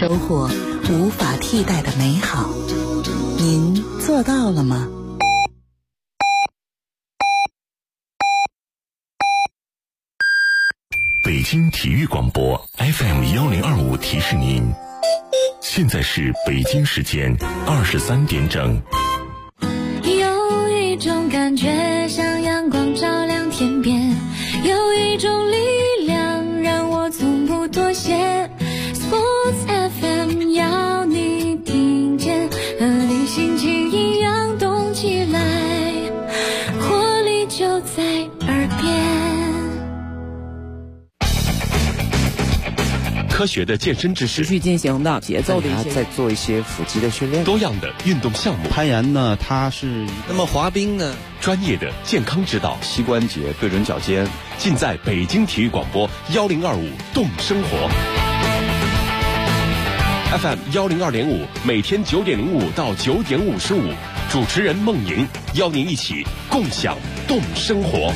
收获无法替代的美好。您做到了吗？ 北京体育广播 FM1025提示您，现在是北京时间23点整。 有一种感觉像阳光照亮天边，有一种力量让我从不妥协。 Sports FM 要你听见，和你心情一样动起来，活力就在耳边。 科学的健身知识， 持续进行的节奏的一些， 在做一些腹肌的训练， 多样的运动项目。 攀岩呢，它是那么滑冰呢？ 专业的健康指导， 膝关节对准脚尖， 尽在北京体育广播1025动生活 FM 102.5，每天9点05到9点55，主持人孟莹邀您一起共享动生活。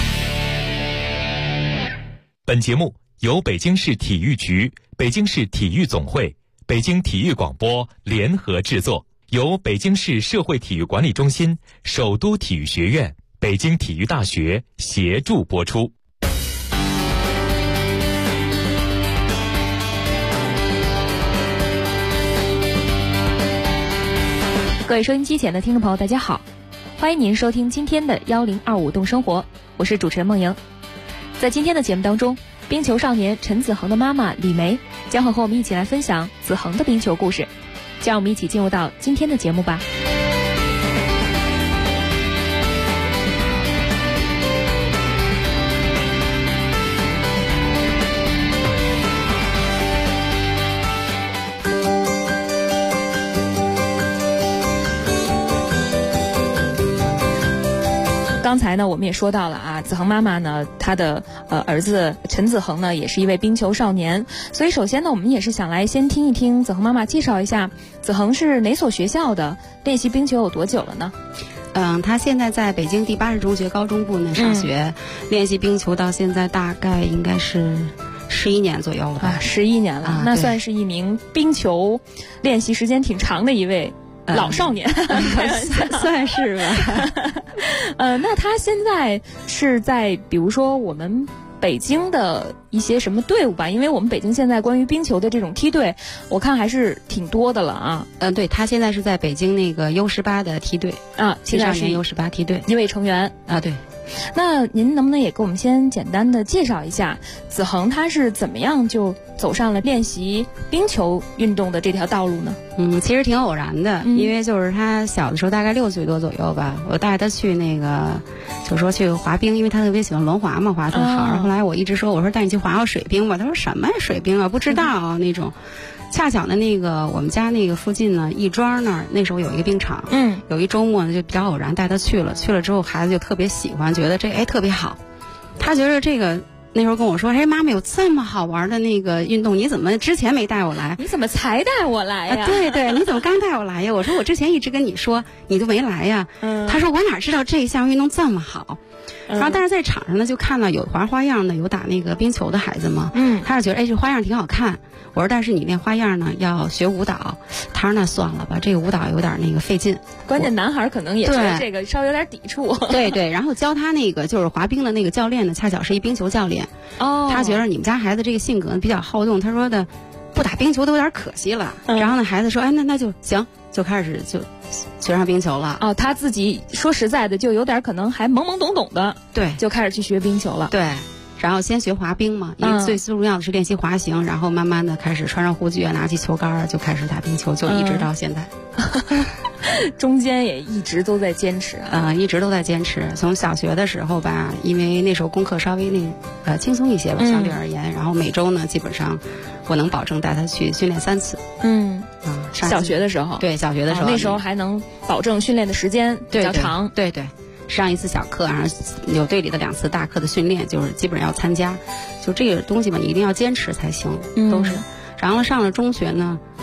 本节目由北京市体育局、北京市体育总会、北京体育广播联合制作，由北京市社会体育管理中心、首都体育学院、北京体育大学协助播出。 各位收音机前的听众朋友，大家好，欢迎您收听今天的1025动生活，我是主持人孟莹。在今天的节目当中，冰球少年陈子恒的妈妈李梅将会和我们一起来分享子恒的冰球故事，就让我们一起进入到今天的节目吧。刚才呢，我们也说到了啊，子恒妈妈呢，她的儿子陈子恒呢，也是一位冰球少年。所以首先呢，我们也是想来先听一听子恒妈妈介绍一下，子恒是哪所学校的，练习冰球有多久了呢？ 他现在在北京第80中学高中部呢上学，练习冰球到现在大概应该是11年左右了吧 ，11年了，那算是一名冰球练习时间挺长的一位老少年， 算是吧。 那他现在是在比如说我们北京的一些什么队伍吧？因为我们北京现在关于冰球的这种梯队，我看还是挺多的了啊。 对，他现在是在北京那个 U18 的梯队啊，青少年 U18 梯队一位成员啊，对。 那您能不能也给我们先简单的介绍一下子恒他是怎么样就走上了练习冰球运动的这条道路呢？ 其实挺偶然的，因为就是他小的时候大概6岁多左右吧，我带他去那个就说去滑冰，因为他特别喜欢轮滑嘛，滑特好。后来我一直说，我说带你去滑滑水冰吧，他说什么水冰啊，不知道啊那种。恰巧的那个我们家那个附近呢，亦庄那儿那时候有一个冰场，有一周末呢就比较偶然带他去了之后孩子就特别喜欢，觉得这特别好，他觉得这个那时候跟我说，妈妈有这么好玩的那个运动，你怎么之前没带我来？ 你怎么才带我来呀？ 对，你怎么刚带我来呀？我说我之前一直跟你说，你都没来呀。他说我哪知道这一项运动这么好。然后但是在场上呢就看到有滑花样的，有打那个冰球的孩子嘛，他就觉得这花样挺好看。我说但是你练花样呢要学舞蹈，他说那算了吧，这个舞蹈有点那个费劲。 关键男孩可能也觉得这个稍微有点抵触。 对，然后教他那个就是滑冰的那个教练呢，恰巧是一冰球教练。他觉得你们家孩子这个性格比较好动，他说的不打冰球都有点可惜了。然后呢孩子说那就行，就开始就学上冰球了。 他自己说实在的就有点可能还懵懵懂懂的， 对， 就开始去学冰球了。 对，然后先学滑冰嘛，因为最重要的是练习滑行，然后慢慢的开始穿上护具啊，拿起球杆就开始打冰球，就一直到现在。 中间也一直都在坚持一直都在坚持。从小学的时候吧，因为那时候功课稍微轻松一些吧，相对而言，然后每周呢基本上我能保证带他去训练3次。 小学的时候， 对，小学的时候， 那时候还能保证训练的时间比较长。 对，上1次小课，然后有队里的2次大课的训练，就是基本上要参加。就这个东西吧，你一定要坚持才行，都是。然后上了中学呢，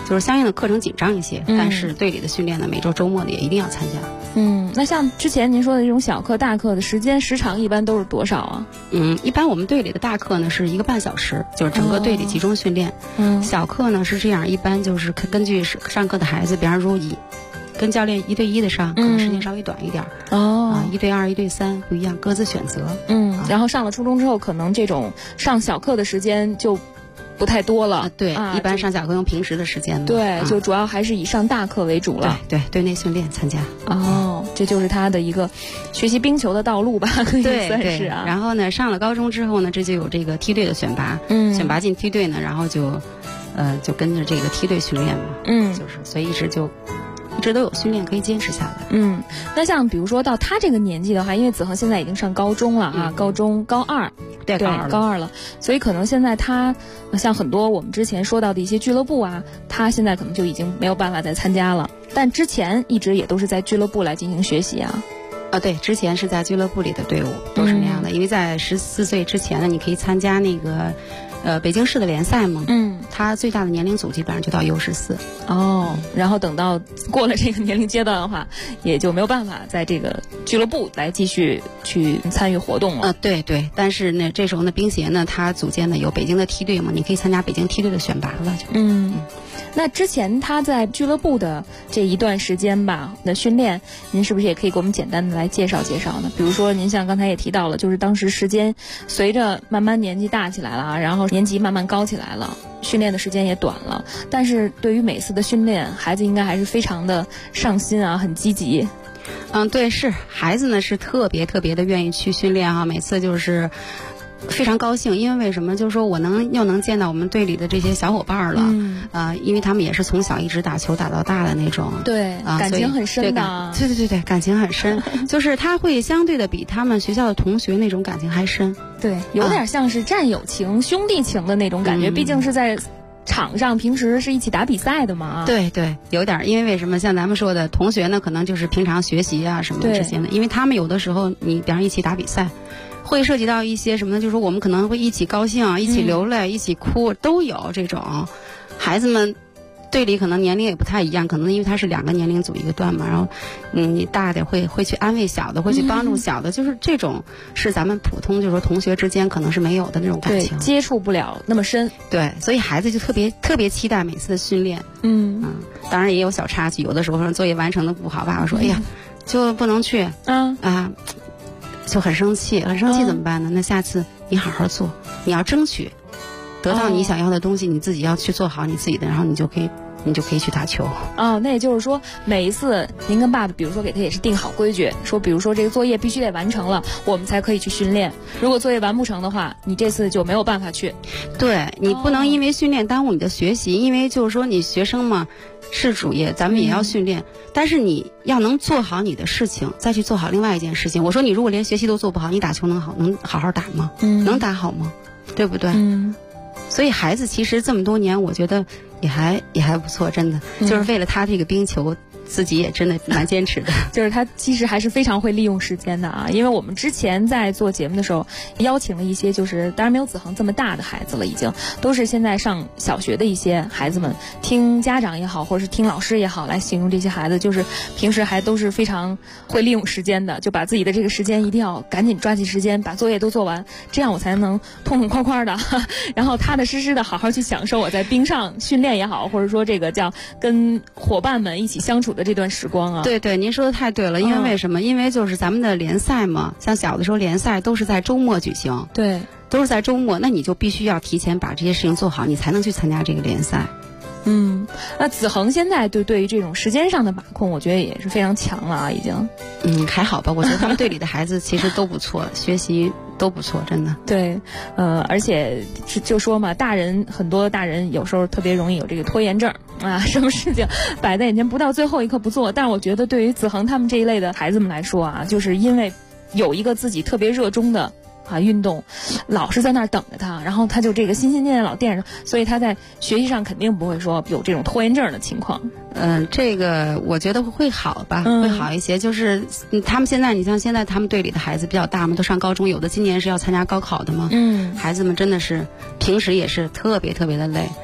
就是相应的课程紧张一些，但是队里的训练呢，每周周末的也一定要参加。 那像之前您说的这种小课、大课的时长一般都是多少啊？ 一般我们队里的大课呢是1个半小时，就是整个队里集中训练。小课呢是这样，一般就是根据上课的孩子，比方说跟教练1对1的上，可能时间稍微短一点。1对2、1对3不一样，各自选择。 然后上了初中之后，可能这种上小课的时间就不太多了。 对，一般上小课用平时的时间。 对，就主要还是以上大课为主了。 对，队内训练参加。 这就是他的一个学习冰球的道路吧，可以算是啊。 然后呢，上了高中之后呢，这就有这个梯队的选拔。选拔进梯队呢，然后就跟着这个梯队训练嘛。就是所以一直都有训练可以坚持下来。 那像比如说到他这个年纪的话，因为子恒现在已经上高中了啊，高二。对，高二了，所以可能现在他像很多我们之前说到的一些俱乐部啊，他现在可能就已经没有办法再参加了。但之前一直也都是在俱乐部来进行学习啊。 对，之前是在俱乐部里的队伍都是那样的，因为在14岁之前呢，你可以参加那个北京市的联赛嘛。他最大的年龄组基本上就到U14。 然后等到过了这个年龄阶段的话，也就没有办法在这个俱乐部来继续去参与活动了。 对，但是呢，这时候呢，冰协呢，他组建的有北京的梯队嘛，你可以参加北京梯队的选拔了就。 那之前他在俱乐部的这一段时间吧的训练，您是不是也可以给我们简单的来介绍介绍呢？比如说您像刚才也提到了，就是当时时间随着慢慢年纪大起来了，然后年级慢慢高起来了，训练的时间也短了，但是对于每次的训练，孩子应该还是非常的上心啊，很积极。 对，是孩子呢是特别的愿意去训练啊，每次就是非常高兴，因为为什么？就是说我又能见到我们队里的这些小伙伴了。因为他们也是从小一直打球打到大的那种。 对，感情很深的。 对，感情很深。就是他会相对的比他们学校的同学那种感情还深。 对，有点像是战友情、兄弟情的那种感觉，毕竟是在场上平时是一起打比赛的嘛。 对，有点，因为为什么像咱们说的同学呢，可能就是平常学习啊什么之间的，因为他们有的时候你比方一起打比赛，会涉及到一些什么呢？就是说我们可能会一起高兴，一起流泪，一起哭，都有这种。孩子们队里可能年龄也不太一样，可能因为他是2个年龄组一个段嘛，然后你大的会去安慰小的，会去帮助小的，就是这种是咱们普通就是说同学之间可能是没有的那种感情， 接触不了那么深。 对，所以孩子就特别期待每次的训练。当然也有小插曲，有的时候作业完成的不好，爸爸说哎呀就不能去就很生气怎么办呢？那下次你好好做，你要争取得到你想要的东西，你自己要去做好你自己的，然后你就可以去打球。 那也就是说每一次您跟爸爸比如说给他也是定好规矩，说比如说这个作业必须得完成了我们才可以去训练，如果作业完不成的话，你这次就没有办法去。 对，你不能因为训练耽误你的学习，因为就是说你学生嘛是主业，咱们也要训练，但是你要能做好你的事情，再去做好另外一件事情。我说你如果连学习都做不好，你打球能好好打吗？能打好吗？对不对？所以孩子其实这么多年，我觉得也还不错，真的，就是为了他这个冰球，自己也真的蛮坚持的。 就是他其实还是非常会利用时间的啊，因为我们之前在做节目的时候，邀请了一些就是当然没有子恒这么大的孩子了，已经都是现在上小学的一些孩子们，听家长也好，或者是听老师也好来形容这些孩子，就是平时还都是非常会利用时间的，就把自己的这个时间一定要赶紧抓紧时间把作业都做完，这样我才能痛快快的，然后踏踏实实的好好去享受我在冰上训练也好，或者说这个叫跟伙伴们一起相处的这段时光啊。 对，您说的太对了，因为为什么？因为就是咱们的联赛嘛，像小的时候联赛都是在周末举行， 对， 都是在周末，那你就必须要提前把这些事情做好，你才能去参加这个联赛。 那子恒现在对于这种时间上的把控，我觉得也是非常强了啊，已经。 还好吧，我觉得他们队里的孩子其实都不错，学习都不错，真的。 对，而且就说嘛，很多大人有时候特别容易有这个拖延症啊，什么事情摆在眼前不到最后一刻不做。但是我觉得对于子恒他们这一类的孩子们来说啊，就是因为有一个自己特别热衷的运动，老是在那儿等着他，然后他就这个心心念念老惦着，所以他在学习上肯定不会说有这种拖延症的情况。 这个我觉得会好吧，会好一些。就是他们现在，你像现在他们队里的孩子比较大嘛，都上高中，有的今年是要参加高考的嘛。孩子们真的是平时也是特别的累，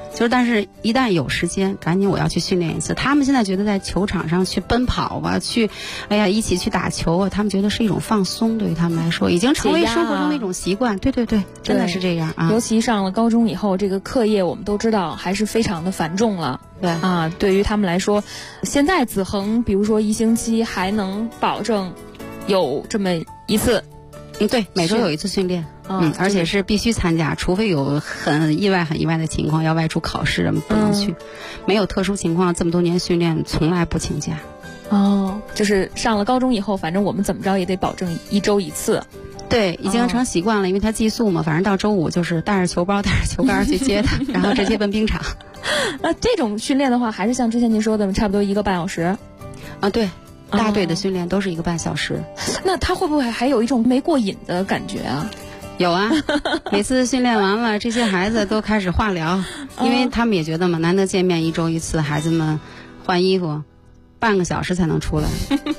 但是一旦有时间，赶紧我要去训练一次。他们现在觉得在球场上去奔跑啊，一起去打球啊，他们觉得是一种放松，对于他们来说已经成为生活中的一种习惯。对，真的是这样啊。 尤其上了高中以后，这个课业我们都知道还是非常的繁重了。 对啊，对于他们来说，现在子恒比如说1星期还能保证有这么一次， 对，每周有一次训练。而且是必须参加，除非有很意外的情况要外出考试，不能去。没有特殊情况，这么多年训练从来不请假。 就是上了高中以后，反正我们怎么着也得保证1周1次。 对，已经成习惯了，因为他寄宿嘛，反正到周5就是带着球包带着球杆去接他，然后直接奔冰场。 这种训练的话，还是像之前您说的差不多1个半小时。 对，大队的训练都是1个半小时。 那他会不会还有一种没过瘾的感觉啊？ 有啊，每次训练完了，这些孩子都开始化疗，因为他们也觉得嘛，难得见面1周1次，孩子们换衣服，半个小时才能出来。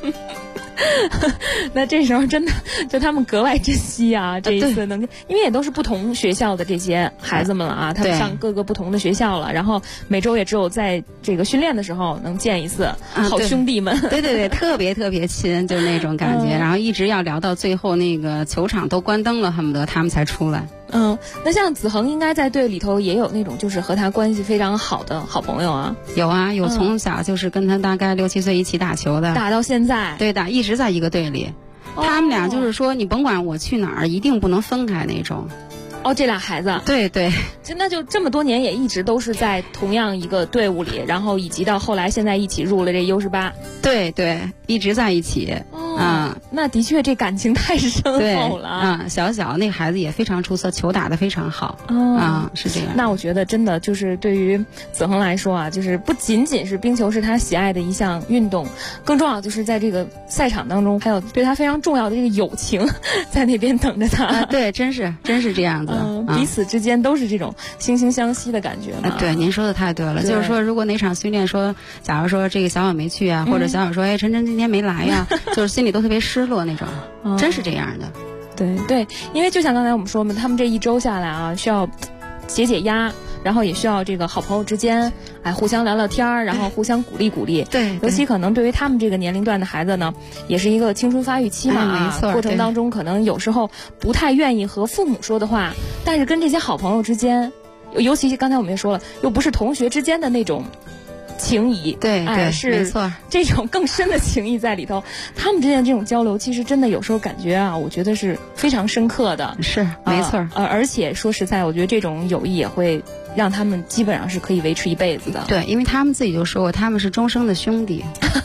那这时候真的就他们格外珍惜啊，这一次能，因为也都是不同学校的这些孩子们了啊，他们上各个不同的学校了，然后每周也只有在这个训练的时候能见一次，好兄弟们。 对，特别亲，就是那种感觉，然后一直要聊到最后那个球场都关灯了，恨不得他们才出来。 那像子恒应该在队里头也有那种就是和他关系非常好的好朋友啊。 有啊，有从小就是跟他大概6、7岁一起打球的， 打到现在。 对的，一直在一个队里。他们俩就是说，你甭管我去哪儿，一定不能分开那种。 这俩孩子。 对， 那就这么多年也一直都是在同样一个队伍里，然后以及到后来现在一起入了这 U18。对，一直在一起。 那的确这感情太深厚了。 小那个孩子也非常出色，球打得非常好。是这样。 那我觉得真的就是对于子恒来说啊，就是不仅仅是冰球是他喜爱的一项运动，更重要就是在这个赛场当中，还有对他非常重要的这个友情在那边等着他。 对，真是这样子。 彼此之间都是这种惺惺相惜的感觉嘛。 对，您说的太对了。就是说，如果哪场训练说，假如说这个小友没去啊，或者小友说，晨晨今天没来呀，就是心里都特别失落那种。真是这样的。 对，因为就像刚才我们说嘛，他们这1周下来啊，需要解压，然后也需要这个好朋友之间互相聊聊天，然后互相鼓励。 对， 尤其可能对于他们这个年龄段的孩子呢，也是一个青春发育期嘛。 没错。 过程当中可能有时候不太愿意和父母说的话，但是跟这些好朋友之间，尤其刚才我们也说了，又不是同学之间的那种情谊。 对， 是没错， 这种更深的情谊在里头。他们之间这种交流，其实真的有时候感觉啊，我觉得是非常深刻的。 是，没错。 而且说实在，我觉得这种友谊也会让他们基本上是可以维持一辈子的。 对，因为他们自己就说过，他们是终生的兄弟。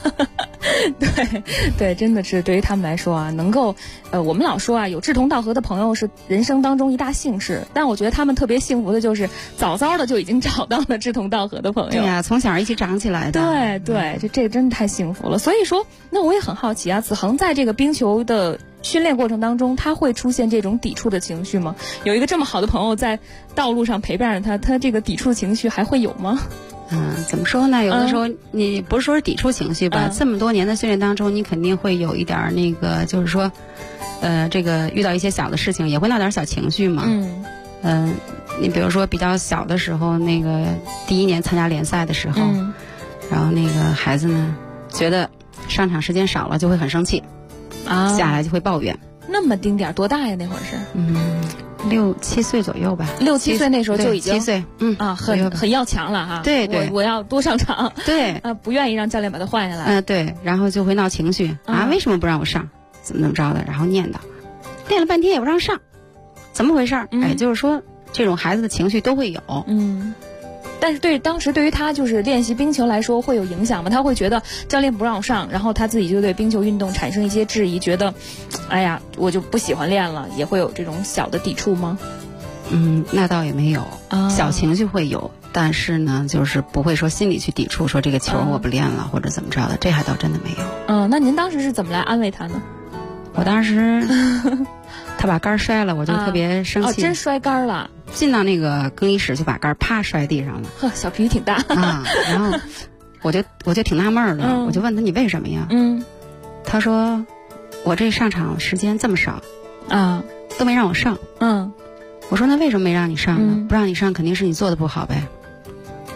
对，真的是对于他们来说啊，能够我们老说啊，有志同道合的朋友是人生当中一大幸事。但我觉得他们特别幸福的就是早的就已经找到了志同道合的朋友。 对呀，从小一起长起来的。 对，这真的太幸福了。所以说，那我也很好奇啊，子恒在这个冰球的训练过程当中，他会出现这种抵触的情绪吗？有一个这么好的朋友在道路上陪伴着他，他这个抵触情绪还会有吗？ 怎么说呢？有的时候你不是说是抵触情绪吧，这么多年的训练当中，你肯定会有一点那个，就是说，这个遇到一些小的事情，也会闹点小情绪嘛。你比如说比较小的时候，那个第1年参加联赛的时候，然后那个孩子呢，觉得上场时间少了就会很生气，下来就会抱怨。 那么丁点儿多大呀？那会儿是 6、7岁左右吧。 6、7岁那时候就已经 7岁， 很要强了哈。 对， 我要多上场。 对， 不愿意让教练把他换下来。 对，然后就会闹情绪为什么不让我上？怎么着的？然后念叨，练了半天也不让上，怎么回事？就是说这种孩子的情绪都会有。 但是当时对于他就是练习冰球来说会有影响吗？他会觉得教练不让我上，然后他自己就对冰球运动产生一些质疑，觉得哎呀我就不喜欢练了，也会有这种小的抵触吗？ 那倒也没有，小情绪会有，但是呢就是不会说心里去抵触，说这个球我不练了或者怎么着的，这还倒真的没有。 那您当时是怎么来安慰他呢？ 我当时他把杆摔了，我就特别生气。 真摔杆了？ 进到那个更衣室就把杆啪摔地上了。 呵，小脾气挺大然后我就挺纳闷的，我就问他你为什么呀？他说我这上场时间这么少都没让我上。我说那为什么没让你上呢？不让你上肯定是你做的不好呗。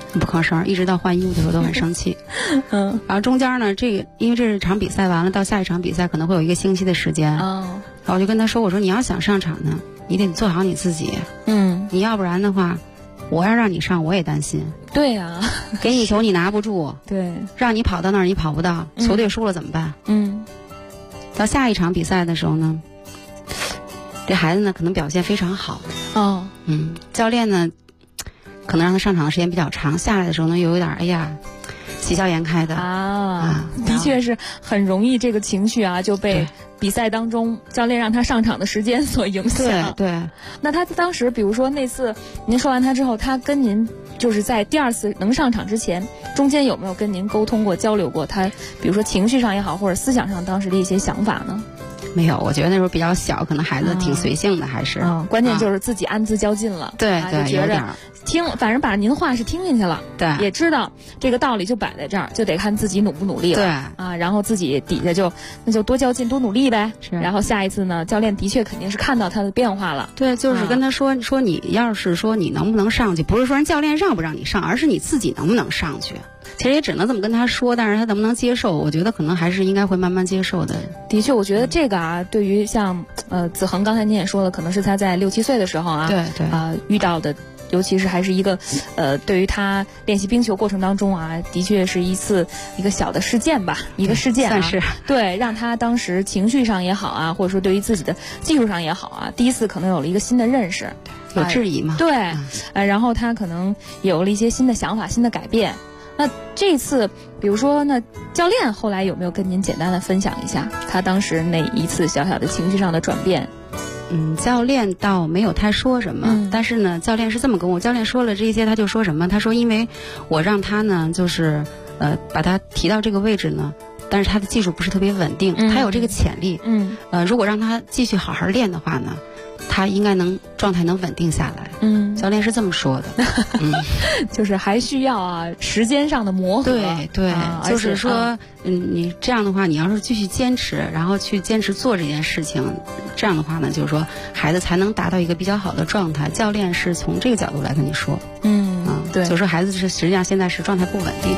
不吭声，一直到换衣服的时候都很生气。然后中间呢，因为这场比赛完了，到下一场比赛可能会有1个星期的时间。然后我就跟他说，我说你要想上场呢，你得做好你自己。你要不然的话，我要让你上，我也担心。 对呀， 给你球你拿不住， 对， 让你跑到那儿你跑不到，球队输了怎么办？到下一场比赛的时候呢，这孩子呢可能表现非常好。教练呢可能让他上场的时间比较长，下来的时候呢又有点喜笑颜开的的确是很容易这个情绪就被比赛当中教练让他上场的时间所影响。 对。 那他当时比如说那次您说完他之后，他跟您就是在第2次能上场之前，中间有没有跟您沟通过、交流过他比如说情绪上也好，或者思想上当时的一些想法呢？ 没有，我觉得那时候比较小，可能孩子挺随性的，还是关键就是自己安自较劲了。 对， 就觉着反正把您话是听进去了， 对， 也知道这个道理就摆在这儿，就得看自己努不努力了。 对然后自己底下那就多较劲多努力呗。 是， 然后下一次呢，教练的确肯定是看到他的变化了。 对，就是跟他说你要是说你能不能上去，不是说人教练让不让你上，而是你自己能不能上去。其实也只能这么跟他说，但是他能不能接受，我觉得可能还是应该会慢慢接受的。 的确，我觉得这个对于像子恒刚才您也说了，可能是他在6、7岁的时候对遇到的，尤其是还是一个对于他练习冰球过程当中的确是一个小的事件吧，一个事件算是对，让他当时情绪上也好或者说对于自己的技术上也好第一次可能有了一个新的认识， 有质疑嘛？ 对，然后他可能有了一些新的想法、新的改变。那这次，比如说，那教练后来有没有跟您简单的分享一下他当时那一次小小的情绪上的转变？ 教练倒没有太说什么，但是呢，教练是这么跟我，教练说了这些，他就说什么？他说，因为我让他呢，就是把他提到这个位置呢，但是他的技术不是特别稳定，他有这个潜力，如果让他继续好好练的话呢，他应该状态能稳定下来。教练是这么说的。 就是还需要时间上的磨合。 对，就是说，你这样的话，你要是继续坚持，然后去坚持做这件事情，这样的话呢，就是说孩子才能达到一个比较好的状态。教练是从这个角度来跟你说。对，就是说孩子实际上现在是状态不稳定。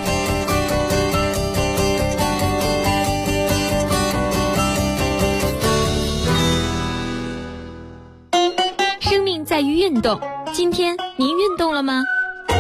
在于运动，今天您运动了吗？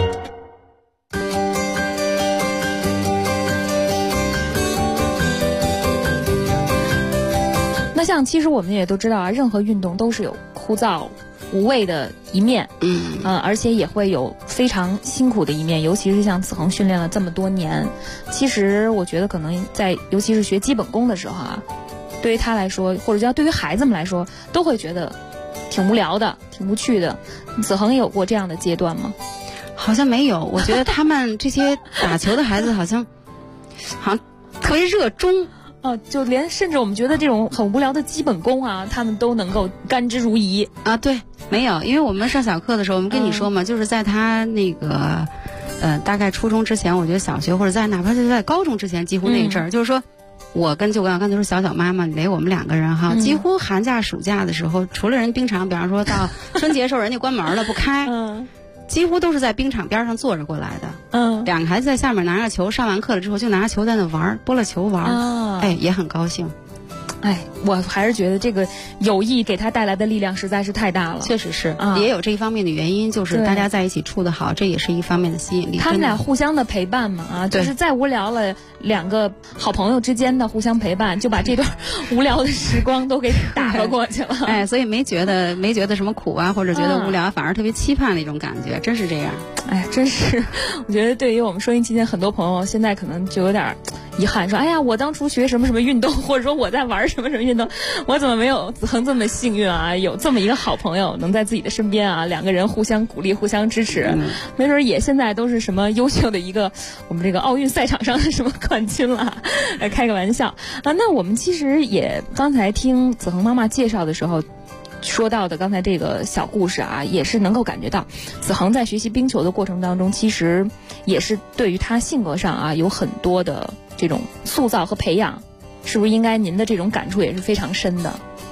那像其实我们也都知道任何运动都是有枯燥无味的一面，而且也会有非常辛苦的一面，尤其是像子恒训练了这么多年，其实我觉得可能尤其是学基本功的时候对于他来说，或者叫对于孩子们来说，都会觉得挺无聊的，挺无趣的。子恒有过这样的阶段吗？ 好像没有，我觉得他们这些打球的孩子好像特别热衷。 就甚至我们觉得这种很无聊的基本功他们都能够甘之如饴对，没有，因为我们上小课的时候，我们跟你说嘛，就是在他那个大概初中之前，我觉得小学或者哪怕是在高中之前，几乎那阵儿，就是说。我跟刚才说小妈妈我们2个人几乎寒假暑假的时候，除了人冰场，比方说到春节时候人家关门了不开，几乎都是在冰场边上坐着过来的。2个孩子在下面拿着球，上完课了之后就拿着球在那玩，拨了球玩，也很高兴。 我还是觉得这个友谊给他带来的力量实在是太大了。 确实是，也有这一方面的原因，就是大家在一起处得好，这也是一方面的吸引力。 他们俩互相的陪伴嘛，就是再无聊了，2个好朋友之间的互相陪伴，就把这段无聊的时光都给打发过去了。 所以没觉得什么苦或者觉得无聊，反而特别期盼那种感觉，真是这样。 真是，我觉得对于我们收音机前很多朋友，现在可能就有点遗憾，说我当初学什么什么运动，或者说我在玩什么什么运动，我怎么没有子恒这么幸运有这么一个好朋友能在自己的身边2个人互相鼓励互相支持，没准也现在都是什么优秀的一个我们这个奥运赛场上的什么冠军了，开个玩笑那我们其实也刚才听子恒妈妈介绍的时候说到的刚才这个小故事也是能够感觉到子恒在学习冰球的过程当中，其实也是对于他性格上有很多的这种塑造和培养，是不是应该您的这种感触也是非常深的？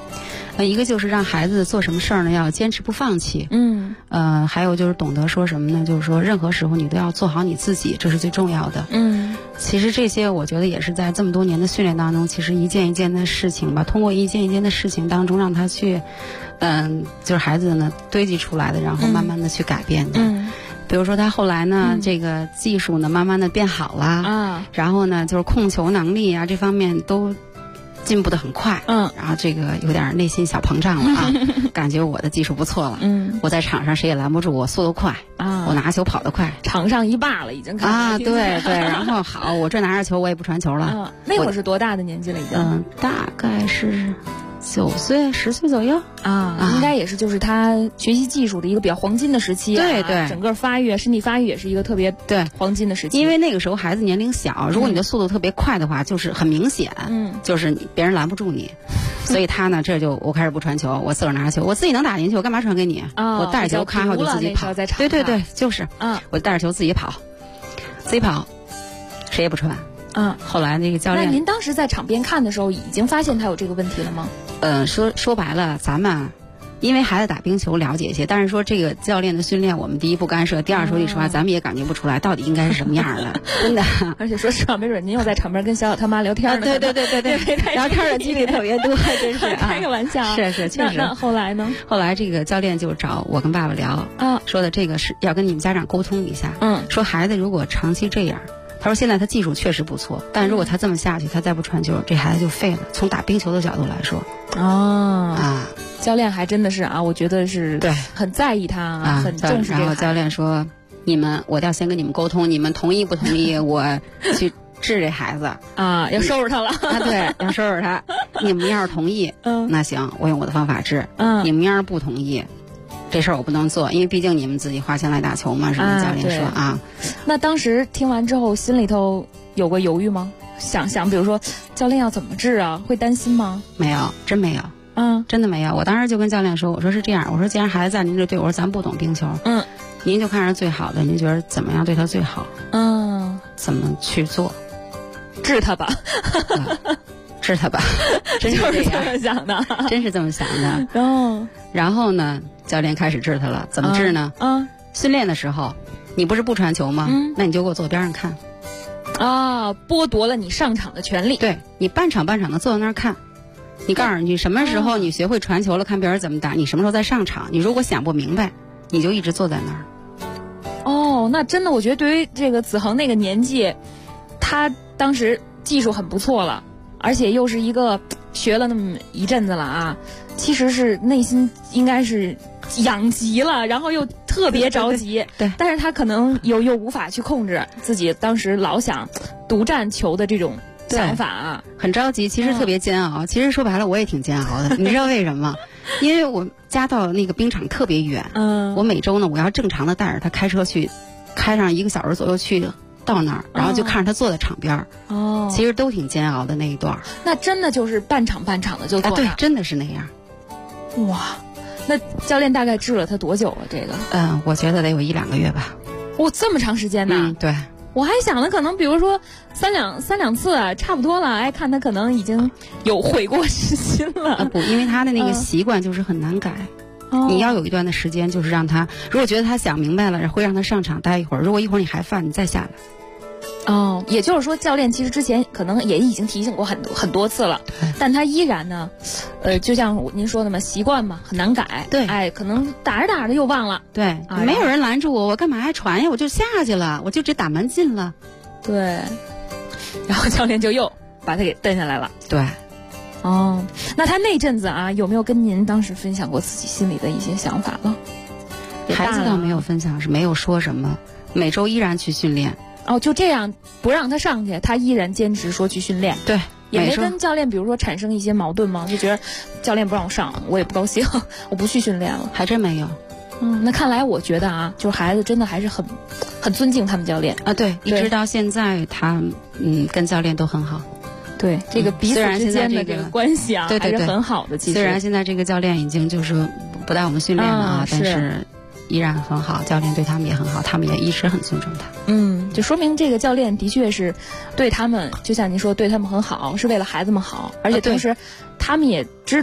一个就是让孩子做什么事儿呢，要坚持不放弃。还有就是懂得说什么呢？就是说任何时候你都要做好你自己，这是最重要的。其实这些我觉得也是在这么多年的训练当中，其实一件一件的事情吧，通过一件一件的事情当中让他去，就是孩子呢堆积出来的，然后慢慢的去改变的。比如说他后来呢，这个技术呢慢慢的变好啦，然后呢就是控球能力啊这方面都进步的很快，然后这个有点内心小膨胀了啊，感觉我的技术不错了，我在场上谁也拦不住我，速度快啊，我拿球跑得快， 场上一霸了已经啊，对对，然后好，我这拿着球我也不传球了。 那会儿是多大的年纪了已经？ 大概是9岁10岁左右啊，应该也是就是他学习技术的一个比较黄金的时期， 对对， 整个发育身体发育也是一个特别对黄金的时期。 因为那个时候孩子年龄小，如果你的速度特别快的话，就是很明显，就是别人拦不住你，所以他呢我开始不传球，我自个儿拿着球，我自己能打进去，我干嘛传给你？我带着球咔我就自己跑，对对对，就是我带着球自己跑，谁也不传。后来那个教练， 那您当时在场边看的时候，已经发现他有这个问题了吗？ 说白了，咱们因为孩子打冰球了解一些，但是说这个教练的训练，我们第一不干涉，第二说句实话，咱们也感觉不出来到底应该是什么样的，真的。 而且说实话，没准您又在场边跟小小他妈聊天呢。 对，聊天的几率特别多，真是开个玩笑。 是，确实。 那后来呢？ 后来这个教练就找我跟爸爸聊，说的这个是要跟你们家长沟通一下，说孩子如果长期这样。他说：“现在他技术确实不错，但如果他这么下去，他再不传球，这孩子就废了。从打冰球的角度来说， 教练还真的是啊，我觉得是对很在意他，很重视这个。 然后教练说：我要先跟你们沟通，你们同意不同意我去治这孩子啊？要收拾他了对，要收拾他。你们要是同意，那行，我用我的方法治。你们要是不同意。”这事儿我不能做，因为毕竟你们自己花钱来打球嘛。什么教练说那当时听完之后，心里头有过犹豫吗？想，比如说教练要怎么治啊？会担心吗？ 没有，真没有。真的没有。我当时就跟教练说，我说是这样，我说既然孩子在您这队，我说咱不懂冰球，您就看着最好的，您觉得怎么样对他最好？怎么去做？ 治他吧。 治他吧，真是这么想的， 真是这么想的。然后呢，教练开始治他了。怎么治呢？训练的时候，你不是不传球吗？那你就给我坐边上看。 剥夺了你上场的权利。 对，你半场的坐在那儿看。你告诉你什么时候你学会传球了，看别人怎么打，你什么时候再上场。你如果想不明白，你就一直坐在那儿。那真的，我觉得对于这个子恒那个年纪，他当时技术很不错了。而且又是一个学了那么一阵子了啊，其实是内心应该是养急了，然后又特别着急， 对， 但是他可能又无法去控制自己当时老想独占球的这种想法啊， 很着急，其实特别煎熬。其实说白了，我也挺煎熬的，你知道为什么？因为我家到那个冰场特别远，我每周呢，我要正常的带着他开车去，开上1个小时左右去。到那儿，然后就看着他坐在场边其实都挺煎熬的那一段。 那真的就是半场的就坐对，真的是那样。 哇，那教练大概治了他多久啊？这个？ 我觉得得有1-2个月吧。 这么长时间呢？ 对。 我还想了，可能比如说三两次差不多了，看他可能已经有悔过之心了。 不，因为他的那个习惯就是很难改。你要有一段的时间，就是让他，如果觉得他想明白了，会让他上场待一会儿。如果一会儿你还犯，你再下来。 也就是说，教练其实之前可能也已经提醒过很多次了，但他依然呢，就像您说的嘛，习惯嘛，很难改。 对， 可能打着又忘了。 对，没有人拦住我，我干嘛还传呀？我就下去了，我就直接打门进了。 对，然后教练就又把他给蹬下来了。 对。 那他那阵子啊，有没有跟您当时分享过自己心里的一些想法了？ 孩子倒没有分享，是没有说什么，每周依然去训练。 就这样不让他上去，他依然坚持说去训练。 对， 也没跟教练比如说产生一些矛盾吗？就觉得教练不让我上，我也不高兴，我不去训练了。 还真没有。 那看来我觉得啊，就是孩子真的还是很尊敬他们教练啊。对，一直到现在他跟教练都很好。 对，这个彼此之间的这个关系啊，还是很好的。其实虽然现在这个教练已经就是不带我们训练了但是依然很好，教练对他们也很好，他们也一直很尊重他。 就说明这个教练的确是对他们，就像您说，对他们很好，是为了孩子们好，而且同时他们也知道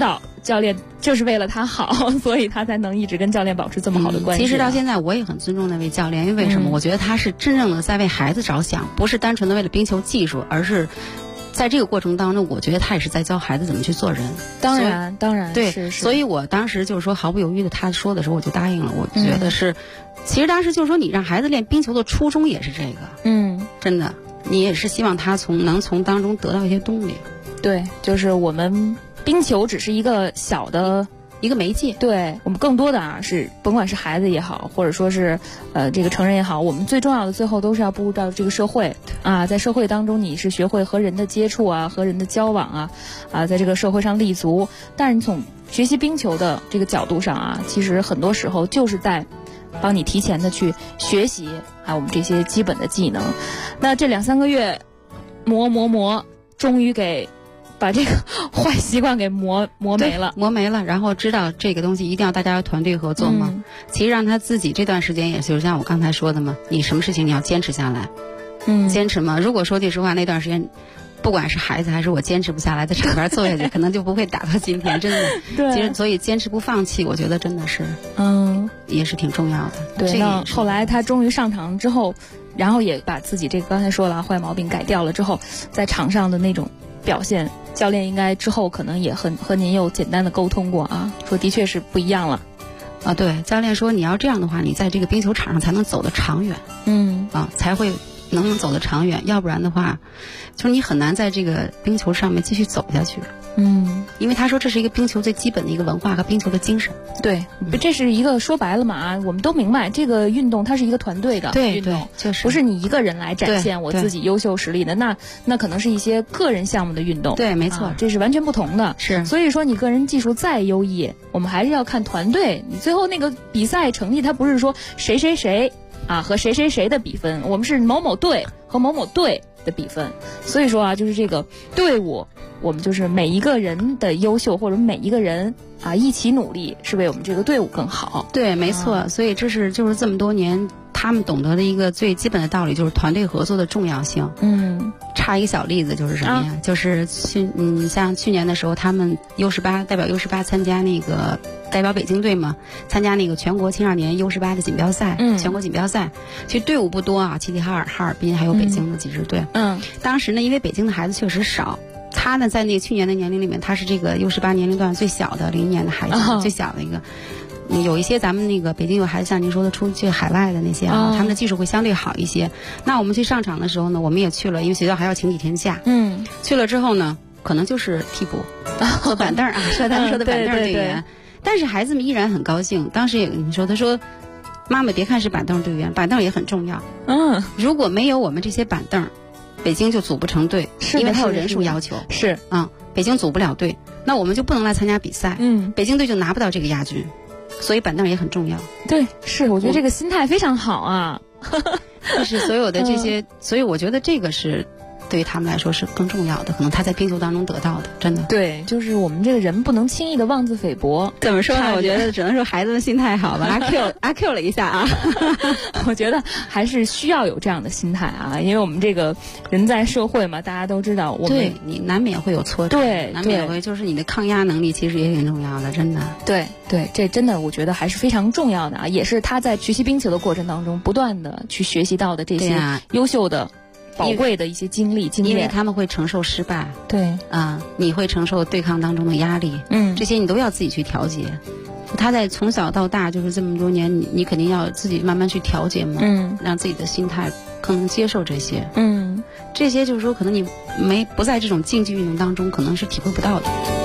教练就是为了他好，所以他才能一直跟教练保持这么好的关系。 其实到现在我也很尊重那位教练，因为为什么？我觉得他是真正的在为孩子着想，不是单纯的为了冰球技术，而是在这个过程当中，我觉得他也是在教孩子怎么去做人。 当然， 对， 是。 所以我当时就是说毫不犹豫的，他说的时候我就答应了。我觉得是，其实当时就是说你让孩子练冰球的初衷也是这个，真的，你也是希望他能从当中得到一些动力。 对，就是我们冰球只是一个小的一个媒介， 对我们更多的是甭管是孩子也好，或者说是这个成人也好，我们最重要的最后都是要步入到这个社会啊，在社会当中你是学会和人的接触啊，和人的交往啊，在这个社会上立足。但是你从学习冰球的这个角度上啊，其实很多时候就是在帮你提前的去学习我们这些基本的技能。那这2-3个月磨，终于给把这个坏习惯给磨没了， 然后知道这个东西一定要大家要团队合作嘛。其实让他自己这段时间也是像我刚才说的嘛，你什么事情你要坚持下来，坚持嘛。如果说句实话，那段时间不管是孩子还是我坚持不下来，在场边做下去，可能就不会打到今天，真的。 对， 其实所以坚持不放弃，我觉得真的是，也是挺重要的。 对，那后来他终于上场之后，然后也把自己这个刚才说了坏毛病改掉了之后，在场上的那种表现，教练应该之后可能也和您有简单的沟通过啊，说的确是不一样了。 对，教练说你要这样的话，你在这个冰球场上才能走得长远，才会能走得长远，要不然的话，就是你很难在这个冰球上面继续走下去。因为他说这是一个冰球最基本的一个文化和冰球的精神。 对，这是一个说白了嘛，我们都明白这个运动它是一个团队的运动， 就是不是你一个人来展现我自己优秀实力的，那可能是一些个人项目的运动。 对，没错， 这是完全不同的。 是， 所以说你个人技术再优异，我们还是要看团队。你最后那个比赛成绩，它不是说谁和谁的比分，我们是某某队和某某队的比分。所以说就是这个队伍，我们就是每一个人的优秀，或者每一个人一起努力，是为我们这个队伍更好。 对，没错。所以就是这么多年他们懂得的一个最基本的道理，就是团队合作的重要性。插一个小例子就是什么呀？就是像去年的时候，他们代表 U18 参加那个代表北京队嘛，参加那个全国青少年 U18 的锦标赛，全国锦标赛。其实队伍不多啊，齐齐哈尔滨还有北京的几支队。当时呢，因为北京的孩子确实少。他呢，在那个去年的年龄里面，他是这个 U18 年龄段最小的01年的孩子，最小的一个。有一些咱们那个北京有孩子，像您说的出去海外的那些他们的技术会相对好一些。那我们去上场的时候呢，我们也去了，因为学校还要请几天假。去了之后呢，可能就是替补和板凳说他们说的板凳队员。但是孩子们依然很高兴。当时也跟你说，他说：“妈妈，别看是板凳队员，板凳也很重要。如果没有我们这些板凳，北京就组不成队，因为他有人数要求。北京组不了队，那我们就不能来参加比赛。北京队就拿不到这个亚军。所以板凳也很重要。 对，是，我觉得这个心态非常好啊。 就是所有的这些，所以我觉得这个是对于他们来说是更重要的，可能他在冰球当中得到的，真的。 对，就是我们这个人不能轻易的妄自菲薄。 怎么说呢？我觉得只能说孩子的心态好吧。阿 Q 了一下啊。 我觉得还是需要有这样的心态啊，因为我们这个人在社会嘛，大家都知道，我们你难免会有挫折，难免会，就是你的抗压能力其实也挺重要的，真的。 对，这真的我觉得还是非常重要的啊，也是他在学习冰球的过程当中不断的去学习到的这些优秀的。宝贵的一些经验， 因为他们会承受失败， 对你会承受对抗当中的压力，这些你都要自己去调节。他在从小到大就是这么多年，你肯定要自己慢慢去调节嘛，让自己的心态更能接受这些，这些就是说可能你不在这种竞技运动当中，可能是体会不到的。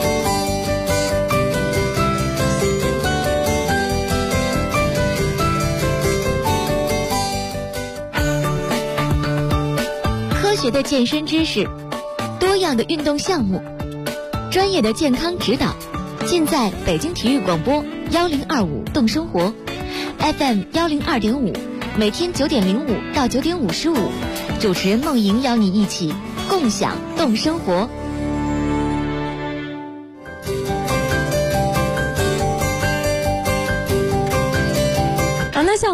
科学的健身知识，多样的运动项目，专业的健康指导，尽在北京体育广播1025动生活 FM 102.5，每天9点05到9点55，主持人梦莹邀你一起共享动生活。 那像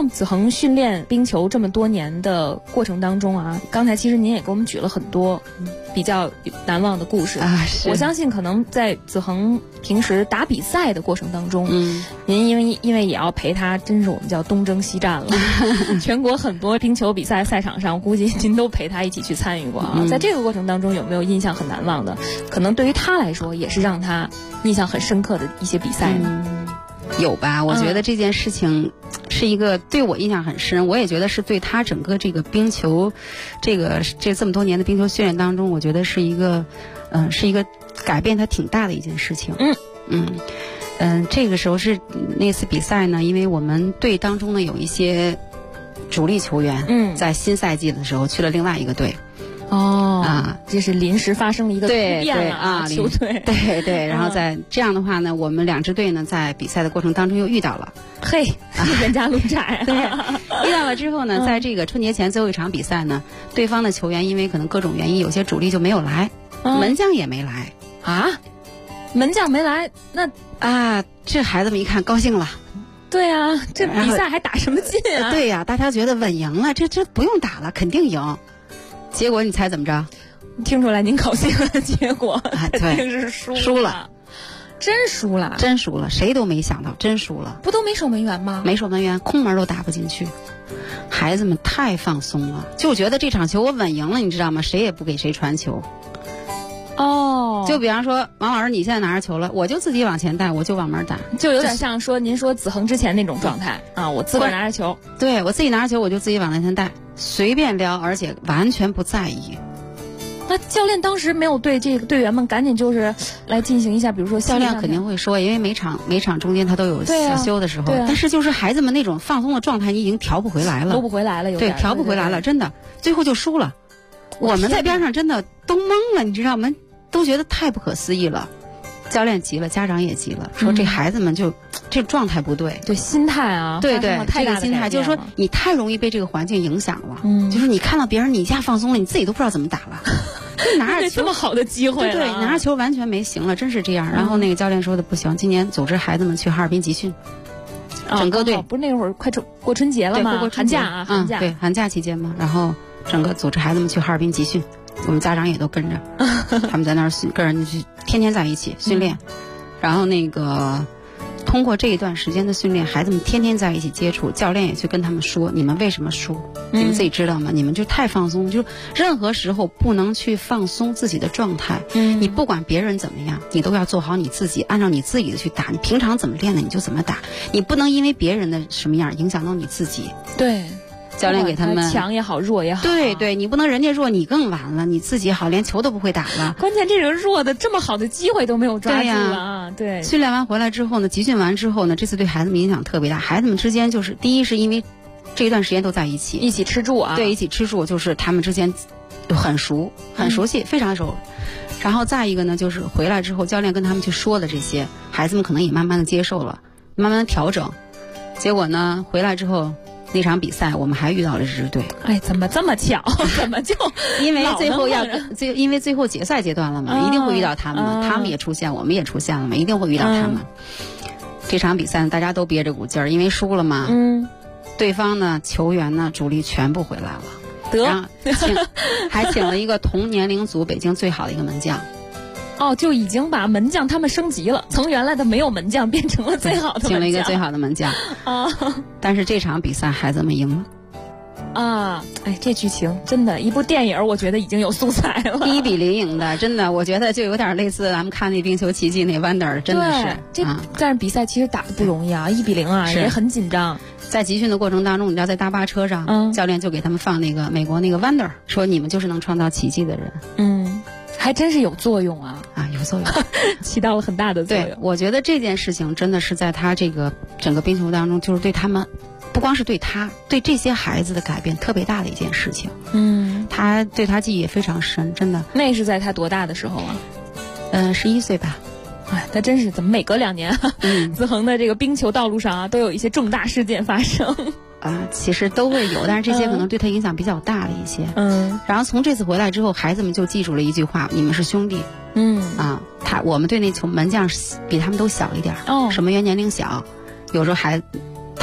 像子恒训练冰球这么多年的过程当中啊，刚才其实您也给我们举了很多比较难忘的故事啊。是， 我相信可能在子恒平时打比赛的过程当中，您因为也要陪他，真是我们叫东征西战了。全国很多冰球比赛赛场上，估计您都陪他一起去参与过啊。在这个过程当中，有没有印象很难忘的？可能对于他来说，也是让他印象很深刻的一些比赛呢？ 有吧？我觉得这件事情是一个对我印象很深，我也觉得是对他整个这个冰球，这么多年的冰球训练当中，我觉得是一个改变他挺大的一件事情。这个时候是那次比赛呢，因为我们队当中呢有一些主力球员，在新赛季的时候去了另外一个队。 这是临时发生了一个突变了啊，球队。 对，然后在这样的话呢，我们两支队呢在比赛的过程当中又遇到了。 嘿，人家路窄。 对，遇到了之后呢，在这个春节前最后一场比赛呢，对方的球员因为可能各种原因，有些主力就没有来，门将也没来啊。门将没来，那这孩子们一看高兴了。 对啊，这比赛还打什么劲啊？ 对呀，大家觉得稳赢了，这不用打了，肯定赢。结果你猜怎么着？ 听出来您高兴了，结果肯定是输了， 真输了， 谁都没想到，真输了。 不都没守门员吗？ 没守门员，空门都打不进去。孩子们太放松了，就觉得这场球我稳赢了，你知道吗？谁也不给谁传球。就比方说王老师你现在拿着球了，我就自己往前带，我就往门打， 就有点像说您说子恒之前那种状态啊，我自个儿拿着球， 对，我自己拿着球我就自己往前带，随便撩，而且完全不在意。 那教练当时没有对这个队员们赶紧就是来进行一下，比如说教练肯定会说，因为每场中间他都有下休的时候，但是就是孩子们那种放松的状态，你已经调不回来了， 都不回来了， 对，调不回来了，真的，最后就输了。我们在边上真的都懵了，你知道吗？都觉得太不可思议了。教练急了，家长也急了，说这孩子们就这状态不对， 对心态啊， 对，这个心态就是说你太容易被这个环境影响了，就是你看到别人你一下放松了，你自己都不知道怎么打了，拿着球这么好的机会， 对，拿着球完全没行了，真是这样。然后那个教练说的不行，今年组织孩子们去哈尔滨集训，整个队不是那会儿快过春节了吗？ 过寒假啊，寒假， 对，寒假期间嘛，然后整个组织孩子们去哈尔滨集训。我们家长也都跟着，他们在那儿跟人去天天在一起训练，然后那个通过这一段时间的训练，孩子们天天在一起接触，教练也去跟他们说，你们为什么输？你们自己知道吗？你们就太放松，就任何时候不能去放松自己的状态。你不管别人怎么样，你都要做好你自己，按照你自己的去打。你平常怎么练的你就怎么打，你不能因为别人的什么样影响到你自己。 对。 教练给他们强也好，弱也好， 对，你不能人家弱你更完了，你自己好连球都不会打了。 关键这个弱的这么好的机会都没有抓住啊！对， 训练完回来之后呢，集训完之后呢，这次对孩子们影响特别大。孩子们之间就是第一是因为这一段时间都在一起吃住啊， 对，一起吃住，就是他们之间很熟悉，非常熟。然后再一个呢，就是回来之后教练跟他们去说的这些，孩子们可能也慢慢的接受了，慢慢的调整。结果呢，回来之后。那场比赛我们还遇到了这支队， 怎么这么巧？怎么就因为最后因为最后决赛阶段了嘛，一定会遇到他们嘛，他们也出现，我们也出现了嘛，一定会遇到他们。这场比赛大家都憋着股劲儿，因为输了嘛。对方呢，球员呢，主力全部回来了，还请了一个同年龄组北京最好的一个门将。 就已经把门将他们升级了，从原来的没有门将变成了最好的门将， 请了一个最好的门将但是这场比赛孩子们赢了这剧情真的一部电影，我觉得已经有素材了。 1-0赢的，真的，我觉得就有点类似咱们看那冰球奇迹那 Wonder， 真的是但是比赛其实打得不容易啊，1-0啊，也很紧张。 在集训的过程当中，你知道在大巴车上，教练就给他们放那个美国那个 Wonder， 说你们就是能创造奇迹的人。 还真是有作用啊， 有作用， 起到了很大的作用。 对，我觉得这件事情真的是在他这个整个冰球当中，就是对他们，不光是对他，对这些孩子的改变特别大的一件事情。他对他记忆也非常深，真的。 那是在他多大的时候啊 ？11岁吧。 他真是怎么每隔2年子恒的这个冰球道路上都有一些重大事件发生。 其实都会有，但是这些可能对他影响比较大的一些。然后从这次回来之后，孩子们就记住了一句话：你们是兄弟。我们队那球门将比他们都小一点，什么原年龄小，有时候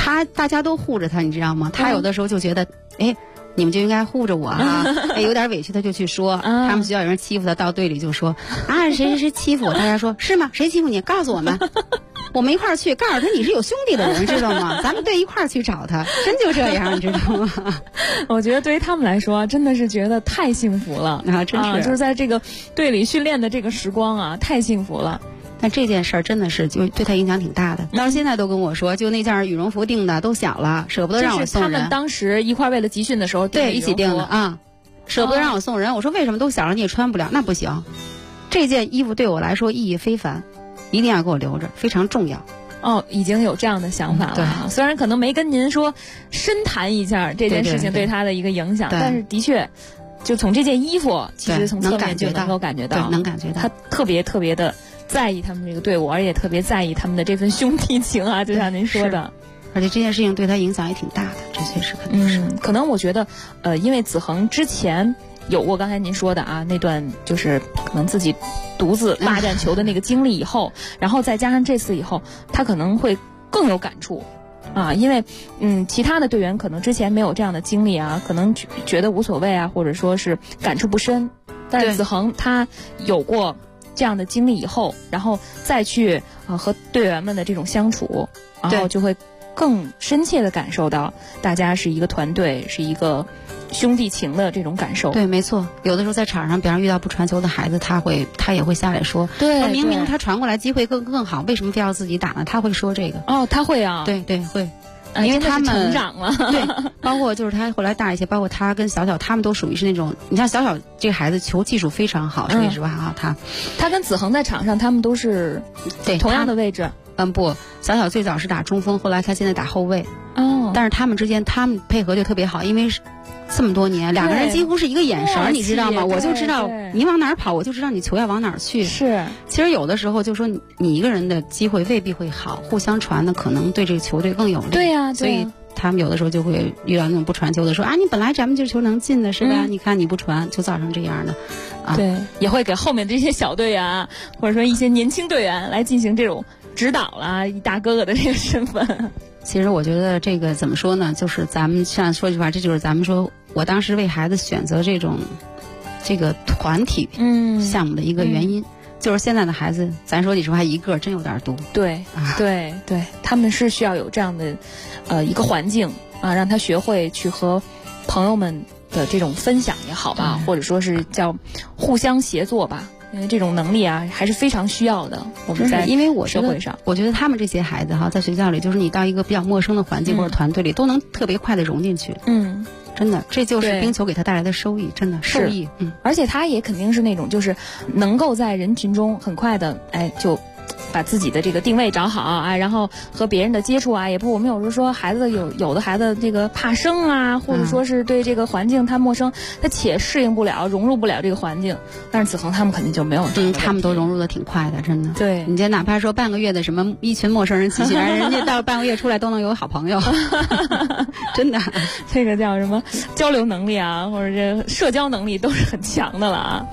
大家都护着他，你知道吗？他有的时候就觉得，哎，你们就应该护着我哈，哎，有点委屈他就去说，他们学校有人欺负他，到队里就说啊，谁欺负我？大家说是吗？谁欺负你？告诉我们。我们一块儿去，告诉他你是有兄弟的人，知道吗？咱们队一块儿去找他，真就这样，你知道吗？ 我觉得对于他们来说，真的是觉得太幸福了啊！真是， 就是在这个队里训练的这个时光啊，太幸福了。 但这件事儿真的是就对他影响挺大的，到现在都跟我说，就那件羽绒服订的都小了，舍不得让我送人。 他们当时一块为了集训的时候对一起订的啊，舍不得让我送人。我说为什么都小了你也穿不了？那不行，这件衣服对我来说意义非凡。一定要给我留着，非常重要。 哦，已经有这样的想法了。对，虽然可能没跟您说深谈一下这件事情对他的一个影响，但是的确，就从这件衣服，其实从侧面就能够感觉到， 能感觉到他特别特别的在意他们这个队伍，而且特别在意他们的这份兄弟情啊，就像您说的。 而且这件事情对他影响也挺大的，这些是肯定是。 可能我觉得，因为子恒之前有过刚才您说的啊那段就是可能自己独自霸占球的那个经历以后，然后再加上这次以后，他可能会更有感触啊，因为其他的队员可能之前没有这样的经历啊，可能觉得无所谓啊，或者说是感触不深，但是子恒他有过这样的经历以后，然后再去和队员们的这种相处，然后就会更深切的感受到大家是一个团队，是一个兄弟情的这种感受。 对，没错。有的时候在场上，比方遇到不传球的孩子，他也会下来说， 对， 明明他传过来机会更好，为什么非要自己打呢？他会说这个。 哦，他会啊。 对对会。因为他们成长了， 对，包括就是他后来大一些，包括他跟小小，他们都属于是那种，你像小小这个孩子球技术非常好，说句实话啊， 他跟子恒在场上，他们都是对同样的位置。 不，小小最早是打中锋，后来他现在打后卫。 哦， 但是他们之间他们配合就特别好，因为这么多年，两个人几乎是一个眼神，你知道吗？我就知道你往哪儿跑，我就知道你球要往哪儿去。 是， 其实有的时候就说你一个人的机会未必会好，互相传的可能对这个球队更有利。 对呀， 所以他们有的时候就会遇到那种不传球的，说啊，你本来咱们这球能进的是吧？你看你不传，就造成这样的。 对，也会给后面这些小队员或者说一些年轻队员来进行这种指导啦，一大哥哥的这个身份。 其实我觉得这个怎么说呢，就是咱们像说句话，这就是咱们说我当时为孩子选择这个团体项目的一个原因，就是现在的孩子，咱说句实话，一个真有点多。 对对对，他们是需要有这样的一个环境啊，让他学会去和朋友们的这种分享也好吧，或者说是叫互相协作吧。因为这种能力啊，还是非常需要的。我们在因为我社会上， 我觉得他们这些孩子哈，在学校里，就是你到一个比较陌生的环境或者团队里，都能特别快的融进去。真的，这就是冰球给他带来的收益，真的受益。 而且他也肯定是那种，就是能够在人群中很快的，就把自己的这个定位找好啊，然后和别人的接触啊，也不，我们有时候说孩子有的孩子这个怕生啊，或者说是对这个环境他陌生，他且适应不了、融入不了这个环境。但是子恒他们肯定就没有这个， 他们都融入的挺快的，真的。 对， 你这哪怕说半个月的什么一群陌生人集训，人家到半个月出来都能有好朋友，真的。 这个叫什么交流能力啊，或者这社交能力都是很强的了啊。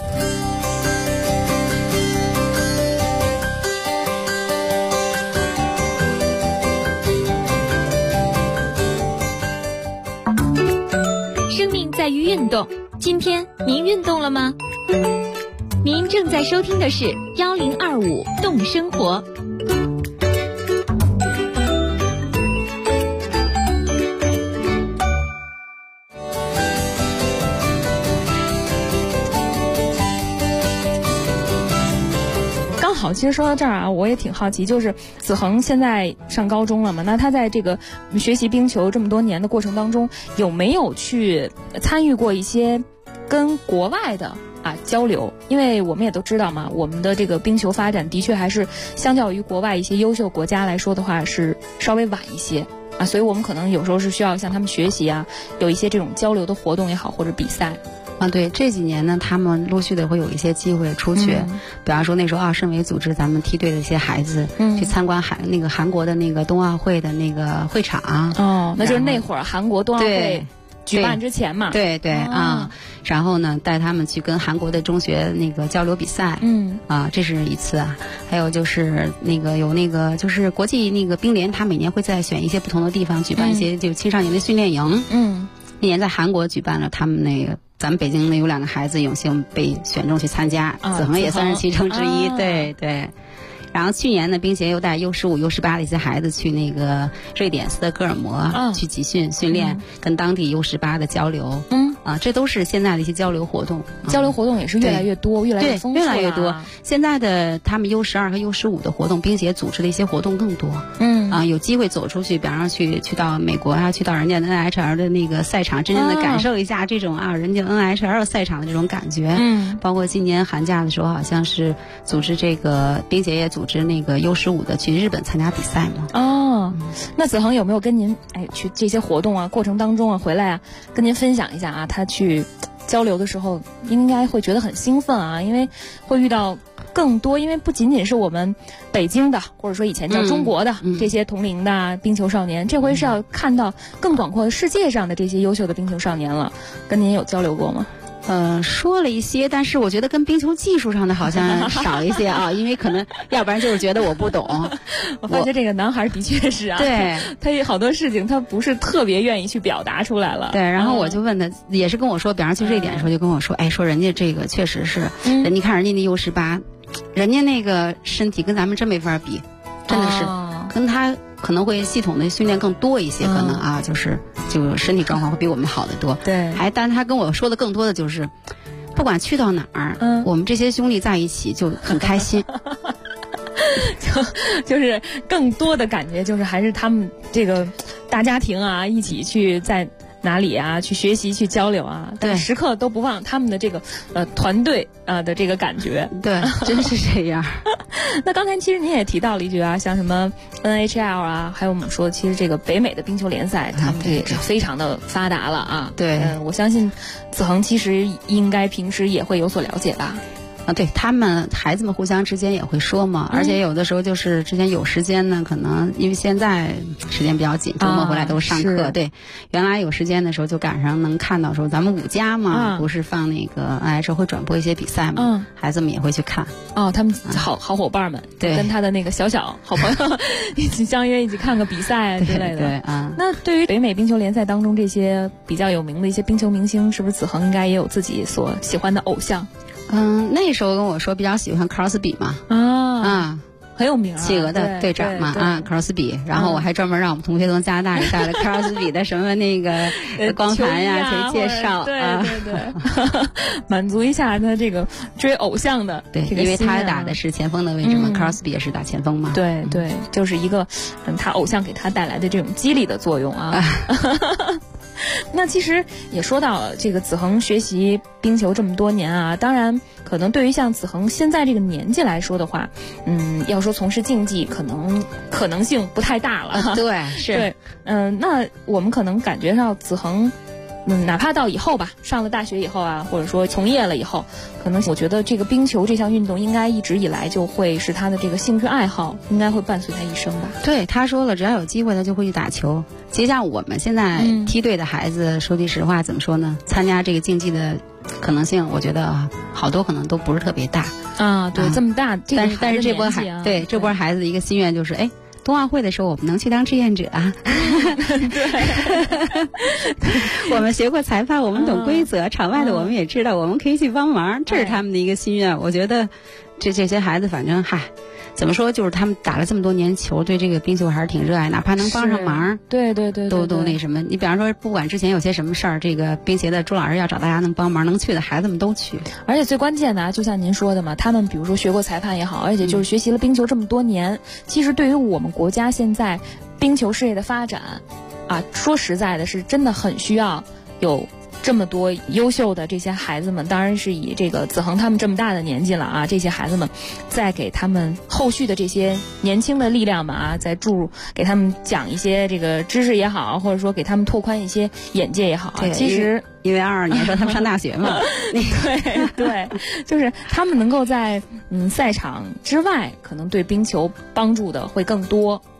在于运动，今天您运动了吗？您正在收听的是1025动生活。 好，其实说到这儿啊，我也挺好奇，就是子恒现在上高中了嘛，那他在这个学习冰球这么多年的过程当中，有没有去参与过一些跟国外的交流？因为我们也都知道嘛，我们的这个冰球发展的确还是相较于国外一些优秀国家来说的话是稍微晚一些啊，所以我们可能有时候是需要向他们学习啊，有一些这种交流的活动也好，或者比赛。 对，这几年呢，他们陆续的会有一些机会出去，比方说那时候奥申委组织咱们梯队的一些孩子，去参观韩国的那个冬奥会的那个会场。 那就是那会儿韩国冬奥会举办之前嘛。 对对啊，然后呢，带他们去跟韩国的中学那个交流比赛。这是一次啊。还有就是就是国际那个冰联，他每年会在选一些不同的地方举办一些就青少年的训练营。那年在韩国举办了，他们那个咱们北京呢有2个孩子有幸被选中去参加，子恒也算是其中之一。对对。然后去年呢，冰协又带 U15、U18 的一些孩子去那个瑞典斯德哥尔摩去集训练，跟当地 U18 的交流。这都是现在的一些交流活动。 交流活动也是越来越多，越来越丰富， 越来越多。现在的他们 U12 和 U15 的活动，冰协组织的一些活动更多。有机会走出去，比方说去到美国啊，去到人家的 NHL 的那个赛场，真正的感受一下这种人家 NHL 赛场的这种感觉。包括今年寒假的时候，好像是组织这个冰协也组织那个 U15 的去日本参加比赛嘛。 那子恒有没有跟您去这些活动过程当中回来跟您分享一下他去交流的时候应该会觉得很兴奋因为会遇到更多，因为不仅仅是我们北京的或者说以前叫中国的这些同龄的冰球少年，这回是要看到更广阔的世界上的这些优秀的冰球少年了。跟您有交流过吗？ 说了一些，但是我觉得跟冰球技术上的好像少一些因为可能要不然就是觉得我不懂。 我发现这个男孩的确是对， 他有好多事情他不是特别愿意去表达出来了。 对，然后我就问他，也是跟我说，比方去瑞典的时候就跟我说，说人家这个确实是，你看人家那 U18，人家那个身体跟咱们真没法比，真的是跟他可能会系统的训练更多一些，可能就身体状况会比我们好得多。 对， 但是他跟我说的更多的就是，不管去到哪儿，我们这些兄弟在一起就很开心。 就是更多的感觉就是还是他们这个大家庭一起去在哪里去学习去交流但时刻都不忘他们的这个团队的这个感觉。 对，真是这样。 那刚才其实您也提到了一句像什么 NHL 还有我们说其实这个北美的冰球联赛他们这也是非常的发达了对， 我相信子恒其实应该平时也会有所了解吧。 对，他们孩子们互相之间也会说嘛，而且有的时候就是之前有时间呢，可能因为现在时间比较紧，周末回来都上课。对，原来有时间的时候就赶上能看到说咱们5家嘛，不是放那个NHL会转播一些比赛嘛，孩子们也会去看。 他们好伙伴们， 对， 跟他的那个小好朋友一起相约一起看个比赛之类的。 对那对于北美冰球联赛当中这些比较有名的一些冰球明星，是不是子恒应该也有自己所喜欢的偶像？ 那时候跟我说比较喜欢 Crosby 嘛， 很有名企鹅的队长嘛Crosby， 然后我还专门让我们同学从加拿大里带了 Crosby 的什么那个光盘呀去介绍， 对，满足一下他这个追偶像的对，因为他打的是前锋的位置嘛，Crosby 也是打前锋嘛， 对，就是一个他偶像给他带来的这种激励的作用那其实也说到了这个子恒学习冰球这么多年当然可能对于像子恒现在这个年纪来说的话，要说从事竞技可能性不太大了。 对，是。 对，那我们可能感觉到子恒哪怕到以后吧，上了大学以后或者说从业了以后，可能我觉得这个冰球这项运动应该一直以来就会是他的这个兴趣爱好，应该会伴随他一生吧。 对，他说了，只要有机会他就会去打球。其实像我们现在梯队的孩子，说句实话，怎么说呢？参加这个竞技的可能性，我觉得好多可能都不是特别大对，这么大， 但是这波这波孩子的一个心愿就是，冬奥会的时候我们能去当志愿者对， 我们学过裁判，我们懂规则，场外的我们也知道，我们可以去帮忙，这是他们的一个心愿。我觉得这些孩子反正怎么说，就是他们打了这么多年球，对这个冰球还是挺热爱，哪怕能帮上忙， 对， 都那什么。你比方说，不管之前有些什么事儿，这个冰协的朱老师要找大家能帮忙能去的孩子们都去。 而且最关键的就像您说的嘛，他们比如说学过裁判也好，而且就是学习了冰球这么多年，其实对于我们国家现在冰球事业的发展说实在的是真的很需要有这么多优秀的这些孩子们，当然是以这个子恒他们这么大的年纪了这些孩子们再给他们后续的这些年轻的力量们再注入，给他们讲一些这个知识也好，或者说给他们拓宽一些眼界也好其实因为22年说他们上大学嘛对，就是他们能够在赛场之外可能对冰球帮助的会更多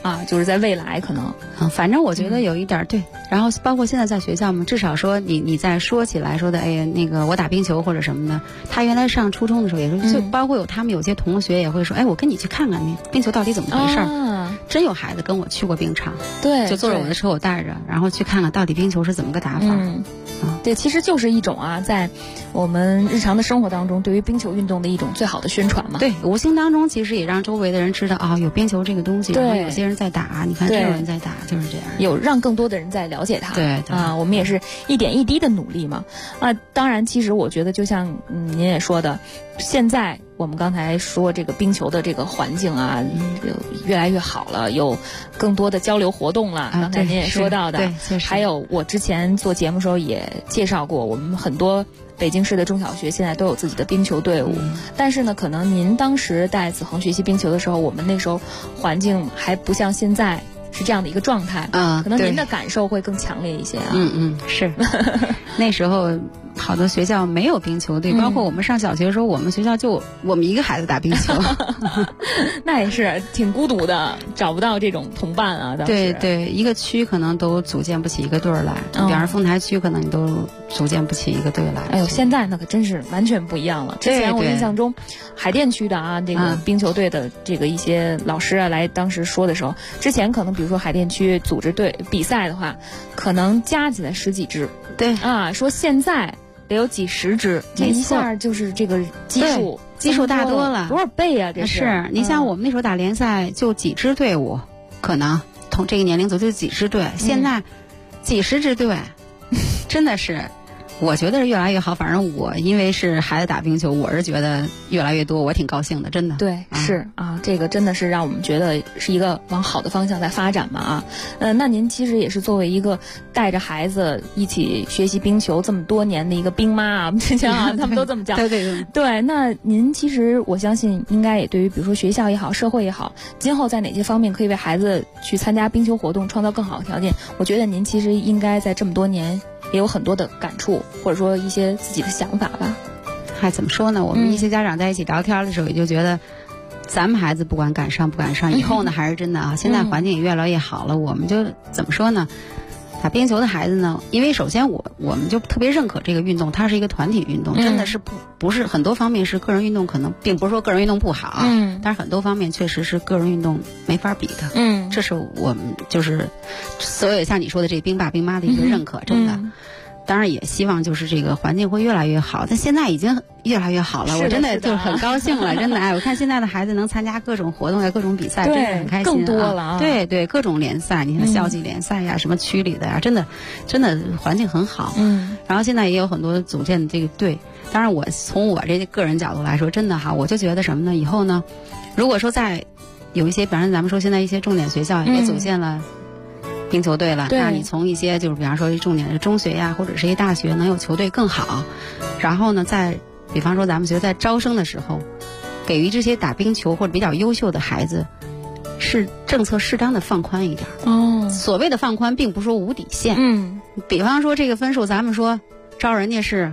啊，就是在未来可能， 反正我觉得有一点对。然后包括现在在学校嘛，至少说你在说起来说的，哎呀，那个我打冰球或者什么的，他原来上初中的时候也是，就包括他们有些同学也会说，哎，我跟你去看看你冰球到底怎么回事真有孩子跟我去过冰场， 对， 就坐着我的车我带着，然后去看看到底冰球是怎么个打法。 对，其实就是一种啊，在我们日常的生活当中，对于冰球运动的一种最好的宣传嘛。 对，无形当中其实也让周围的人知道啊，有冰球这个东西，然后有些人在打，你看这有人在打，就是这样。 有让更多的人在了解它。 对啊，我们也是一点一滴的努力嘛。当然，其实我觉得就像您也说的，现在我们刚才说这个冰球的这个环境啊，越来越好了，有更多的交流活动了。刚才您也说到的， 对， 还有我之前做节目的时候也介绍过，我们很多北京市的中小学现在都有自己的冰球队伍。但是呢，可能您当时带子恒学习冰球的时候，我们那时候环境还不像现在是这样的一个状态。可能您的感受会更强烈一些啊。 是。那时候好多学校没有冰球队，包括我们上小学的时候，我们学校就我们一个孩子打冰球。 那也是挺孤独的，找不到这种同伴啊。 对，一个区可能都组建不起一个队来，比方说丰台区可能你都组建不起一个队来。 哎呦，现在那可真是完全不一样了。之前我印象中，海淀区的啊，这个冰球队的这个一些老师啊来当时说的时候，之前可能比如说海淀区组织队比赛的话，可能加起来10几支。 对啊，说现在得有几10支，这一下就是这个基数大多了， 多少倍啊！这是你像我们那时候打联赛就几支队伍，可能同这个年龄组就几支队，现在几10支队，真的是。我觉得是越来越好，反正我因为是孩子打冰球，我是觉得越来越多，我挺高兴的，真的。 对，是啊，这个真的是让我们觉得是一个往好的方向在发展嘛啊。那您其实也是作为一个带着孩子一起学习冰球这么多年的一个冰妈啊，之前啊他们都这么叫。对，那您其实我相信应该也对于比如说学校也好，社会也好，今后在哪些方面可以为孩子去参加冰球活动创造更好的条件，我觉得您其实应该在这么多年也有很多的感触，或者说一些自己的想法吧。 怎么说呢？我们一些家长在一起聊天的时候，也就觉得，咱们孩子不管赶上不赶上，以后呢还是真的啊。现在环境也越来越好了，我们就怎么说呢？打冰球的孩子呢，因为首先我们就特别认可这个运动，它是一个团体运动，真的是不是很多方面是个人运动，可能并不是说个人运动不好，但是很多方面确实是个人运动没法比的。这是我们就是所有像你说的这冰爸冰妈的一个认可，真的。当然也希望就是这个环境会越来越好，但现在已经越来越好了，我真的就很高兴了，真的。我看现在的孩子能参加各种活动呀、各种比赛，真的很开心， 更多了啊。 对，各种联赛，你看校际联赛呀，什么区里的呀，真的环境很好。然后现在也有很多组建的这个队。当然，我从我这个人角度来说，真的哈，我就觉得什么呢？以后呢，如果说在有一些，比方说咱们说现在一些重点学校也组建了冰球队了，那你从一些就是比方说重点的中学呀，或者是一大学能有球队更好。然后呢，在比方说咱们学在招生的时候，给予这些打冰球或者比较优秀的孩子，是政策适当的放宽一点。所谓的放宽，并不是说无底线。比方说这个分数，咱们说招人家是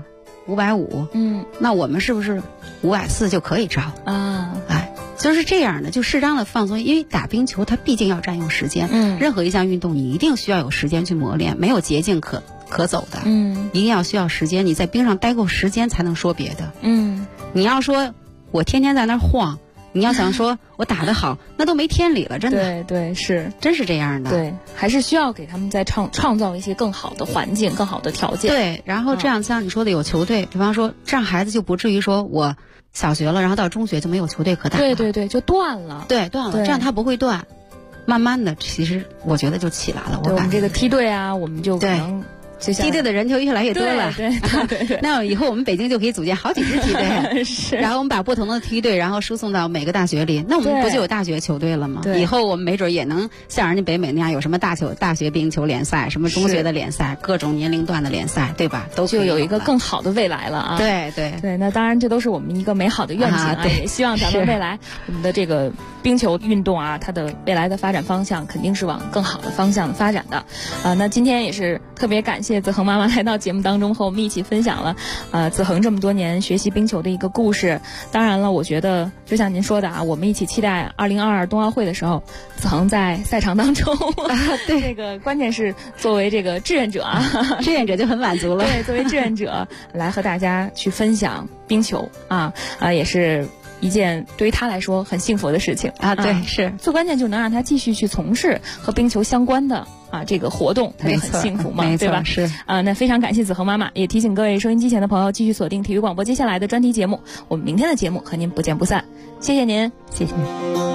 550，那我们是不是540就可以招啊？就是这样的，就适当的放松，因为打冰球它毕竟要占用时间。任何一项运动你一定需要有时间去磨练，没有捷径可走的。一定要需要时间，你在冰上待够时间才能说别的。你要说我天天在那儿晃，你要想说我打得好，那都没天理了，真的。 对，是， 真是这样的。 对，还是需要给他们再创造一些更好的环境、更好的条件。 对，然后这样像你说的有球队，比方说这样孩子就不至于说我小学了，然后到中学就没有球队可打了。 对，就断了。 对，断了，这样他不会断，慢慢的，其实我觉得就起来了。 我们这个梯队啊，我们就可能。 梯队的人就越来越多了， 对。 那以后我们北京就可以组建好几支梯队， 是。 然后我们把不同的梯队，然后输送到每个大学里，那我们不就有大学球队了吗？以后我们没准也能像人家北美那样有什么大学冰球联赛，什么中学的联赛，各种年龄段的联赛，对吧？都就有一个更好的未来了啊！ 对。 那当然这都是我们一个美好的愿景啊！也希望咱们未来我们的这个冰球运动啊，它的未来的发展方向肯定是往更好的方向发展的。那今天也是特别感谢谢子恒妈妈来到节目当中和我们一起分享了子恒这么多年学习冰球的一个故事。当然了，我觉得就像您说的啊，我们一起期待2022冬奥会的时候，子恒在赛场当中对， 这个关键是作为这个志愿者啊， 志愿者就很满足了。 对，作为志愿者来和大家去分享冰球也是一件对于他来说很幸福的事情啊。对，是最关键就是能让他继续去从事和冰球相关的这个活动，他就很幸福嘛，对吧？ 是那非常感谢子恒妈妈，也提醒各位收音机前的朋友继续锁定体育广播接下来的专题节目，我们明天的节目和您不见不散。谢谢您， 谢谢您。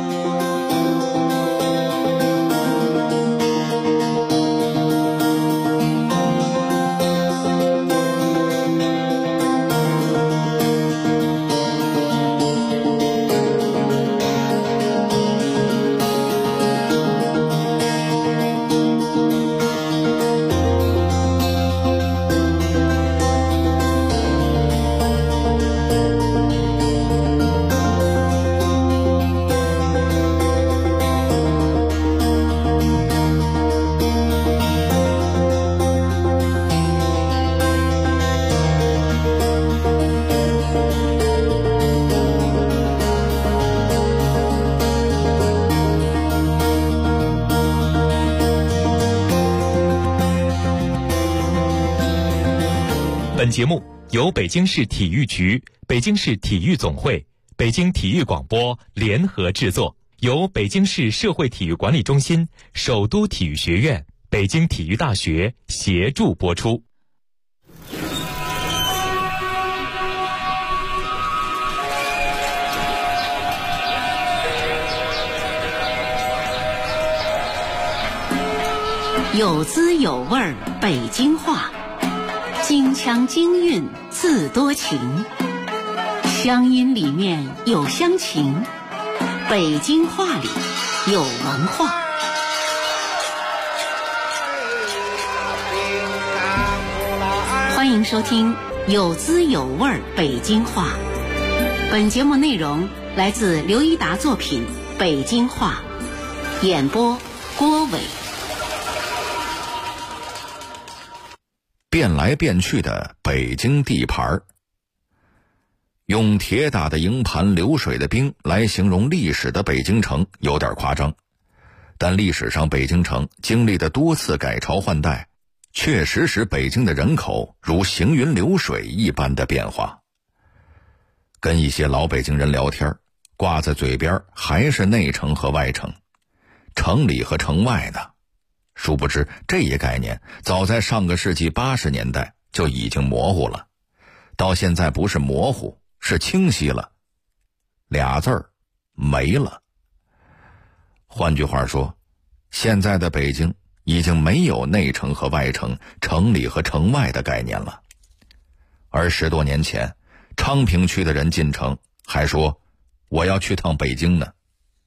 本节目由北京市体育局、北京市体育总会、北京体育广播联合制作，由北京市社会体育管理中心、首都体育学院、北京体育大学协助播出。 有滋有味儿北京话，京腔京韵自多情，乡音里面有乡情，北京话里有文化。欢迎收听有滋有味儿北京话。本节目内容来自刘一达作品《北京话》，演播郭伟。 变来变去的北京地盘，用铁打的营盘流水的兵来形容历史的北京城有点夸张，但历史上北京城经历的多次改朝换代，确实使北京的人口如行云流水一般的变化。跟一些老北京人聊天，挂在嘴边还是内城和外城，城里和城外呢。殊不知这一概念早在上个世纪80年代就已经模糊了，到现在不是模糊，是清晰了，俩字儿没了。换句话说，现在的北京已经没有内城和外城、城里和城外的概念了。而10多年前，昌平区的人进城还说我要去趟北京呢。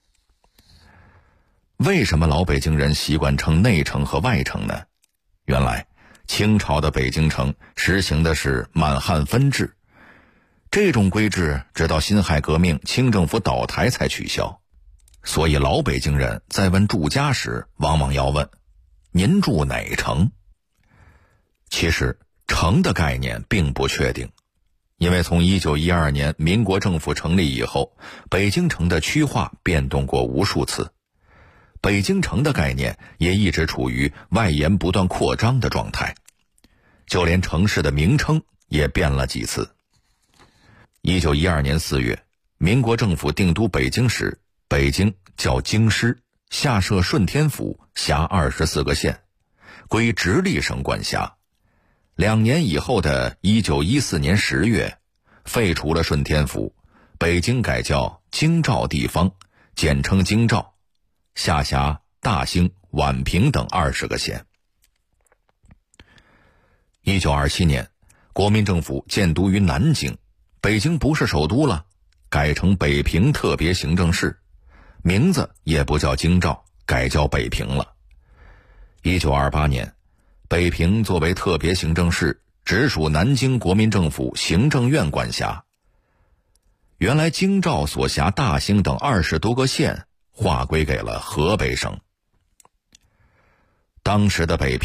为什么老北京人习惯称内城和外城呢？原来清朝的北京城实行的是满汉分治，这种规制直到辛亥革命清政府倒台才取消。所以老北京人在问住家时往往要问您住哪城。其实城的概念并不确定，因为从1912年民国政府成立以后，北京城的区划变动过无数次，北京城的概念也一直处于外延不断扩张的状态，就连城市的名称也变了几次。1912年4月，民国政府定都北京时，北京叫京师，下设顺天府，辖24个县，归直隶省管辖。2年以后的1914年10月，废除了顺天府，北京改叫京兆地方，简称京兆，下辖大兴、宛平等20个县。1927年，国民政府建都于南京，北京不是首都了，改成北平特别行政市，名字也不叫京兆，改叫北平了。1928年，北平作为特别行政市，直属南京国民政府行政院管辖。原来京兆所辖大兴等20多个县划归给了河北省。当时的北平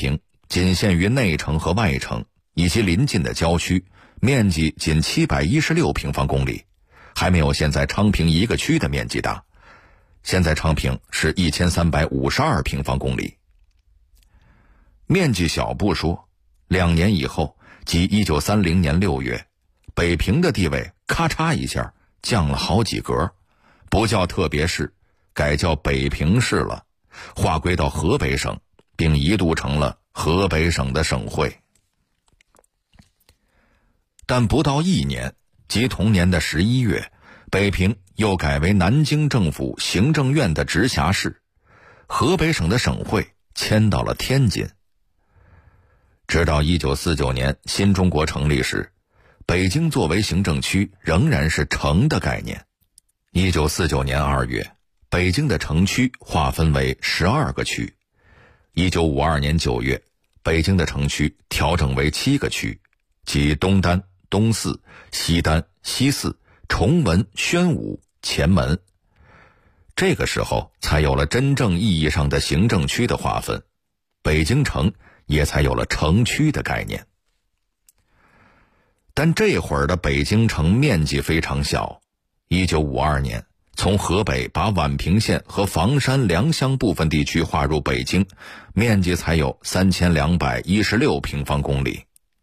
仅限于内城和外城以及邻近的郊区，面积仅716平方公里，还没有现在昌平一个区的面积大。现在昌平是1352平方公里。面积小不说，2年以后，即1930年6月，北平的地位咔嚓一下降了好几格，不叫特别市，改叫北平市了，划归到河北省，并一度成了河北省的省会。但不到1年，即同年的11月，北平又改为南京政府行政院的直辖市，河北省的省会迁到了天津。直到1949年新中国成立时，北京作为行政区仍然是城的概念。1949年2月，北京的城区划分为12个区。1952年9月，北京的城区调整为7个区，即东单、东四、西单、西四、崇文、宣武、前门。这个时候才有了真正意义上的行政区的划分，北京城也才有了城区的概念。但这会儿的北京城面积非常小。1952年，从河北把宛平县和房山、良乡部分地区划入北京，面积才有3216平方公里。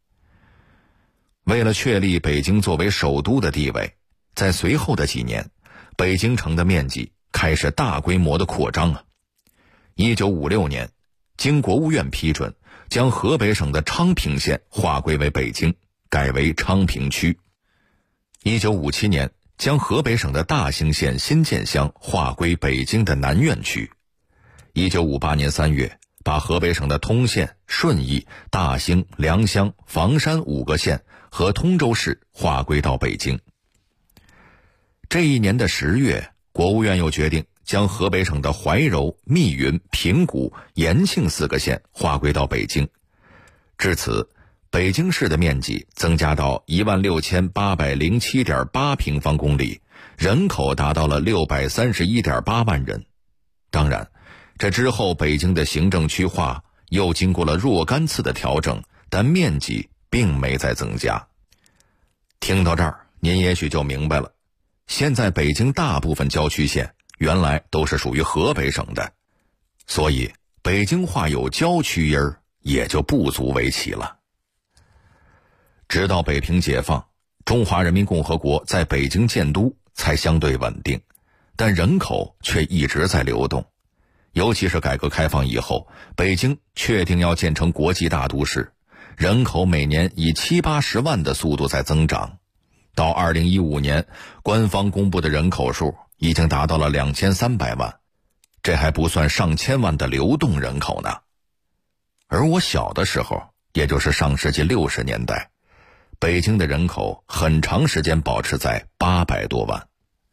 为了确立北京作为首都的地位，在随后的几年，北京城的面积开始大规模的扩张啊。1956年，经国务院批准，将河北省的昌平县划归为北京，改为昌平区。1957年，将河北省的大兴县新建乡划归北京的南苑区。1958年3月，把河北省的通县、顺义、大兴、良乡、房山5个县和通州市划归到北京。这一年的10月，国务院又决定将河北省的怀柔、密云、平谷、延庆4个县划归到北京。至此，北京市的面积增加到16807.8平方公里，人口达到了631.8万人。当然，这之后北京的行政区划又经过了若干次的调整，但面积并没再增加。听到这儿，您也许就明白了，现在北京大部分郊区县原来都是属于河北省的，所以北京话有郊区音儿也就不足为奇了。直到北平解放，中华人民共和国在北京建都才相对稳定，但人口却一直在流动。尤其是改革开放以后，北京确定要建成国际大都市，人口每年以70-80万的速度在增长。到2015年，官方公布的人口数已经达到了2300万，这还不算上千万的流动人口呢。而我小的时候，也就是上世纪60年代，北京的人口很长时间保持在800多万。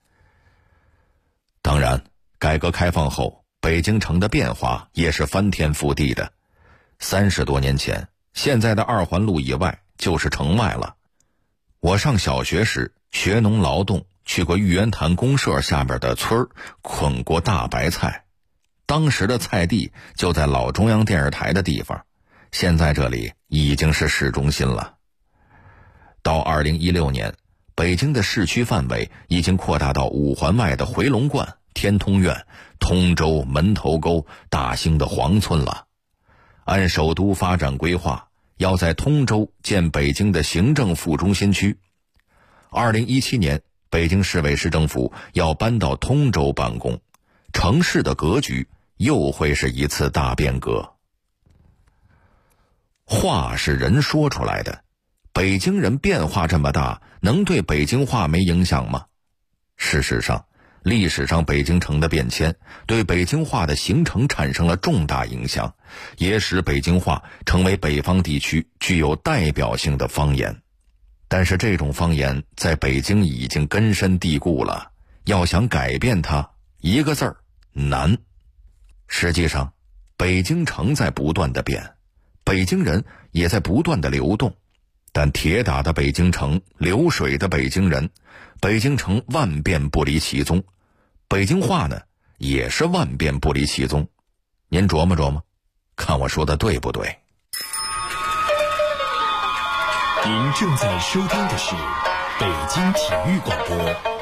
当然，改革开放后，北京城的变化也是翻天覆地的。30多年前，现在的2环路以外就是城外了。我上小学时学农劳动，去过玉渊潭公社下边的村儿，捆过大白菜。当时的菜地就在老中央电视台的地方，现在这里已经是市中心了。到2016年，北京的市区范围已经扩大到5环外的回龙观、天通苑、通州、门头沟、大兴的黄村了。按首都发展规划，要在通州建北京的行政副中心区。2017年，北京市委市政府要搬到通州办公，城市的格局又会是一次大变革。话是人说出来的，北京人变化这么大，能对北京话没影响吗？事实上，历史上北京城的变迁对北京话的形成产生了重大影响，也使北京话成为北方地区具有代表性的方言。但是这种方言在北京已经根深蒂固了，要想改变它，一个字儿，难。实际上，北京城在不断的变，北京人也在不断的流动，但铁打的北京城，流水的北京人，北京城万变不离其宗，北京话呢，也是万变不离其宗。您琢磨琢磨，看我说的对不对？ 您正在收听的是北京体育广播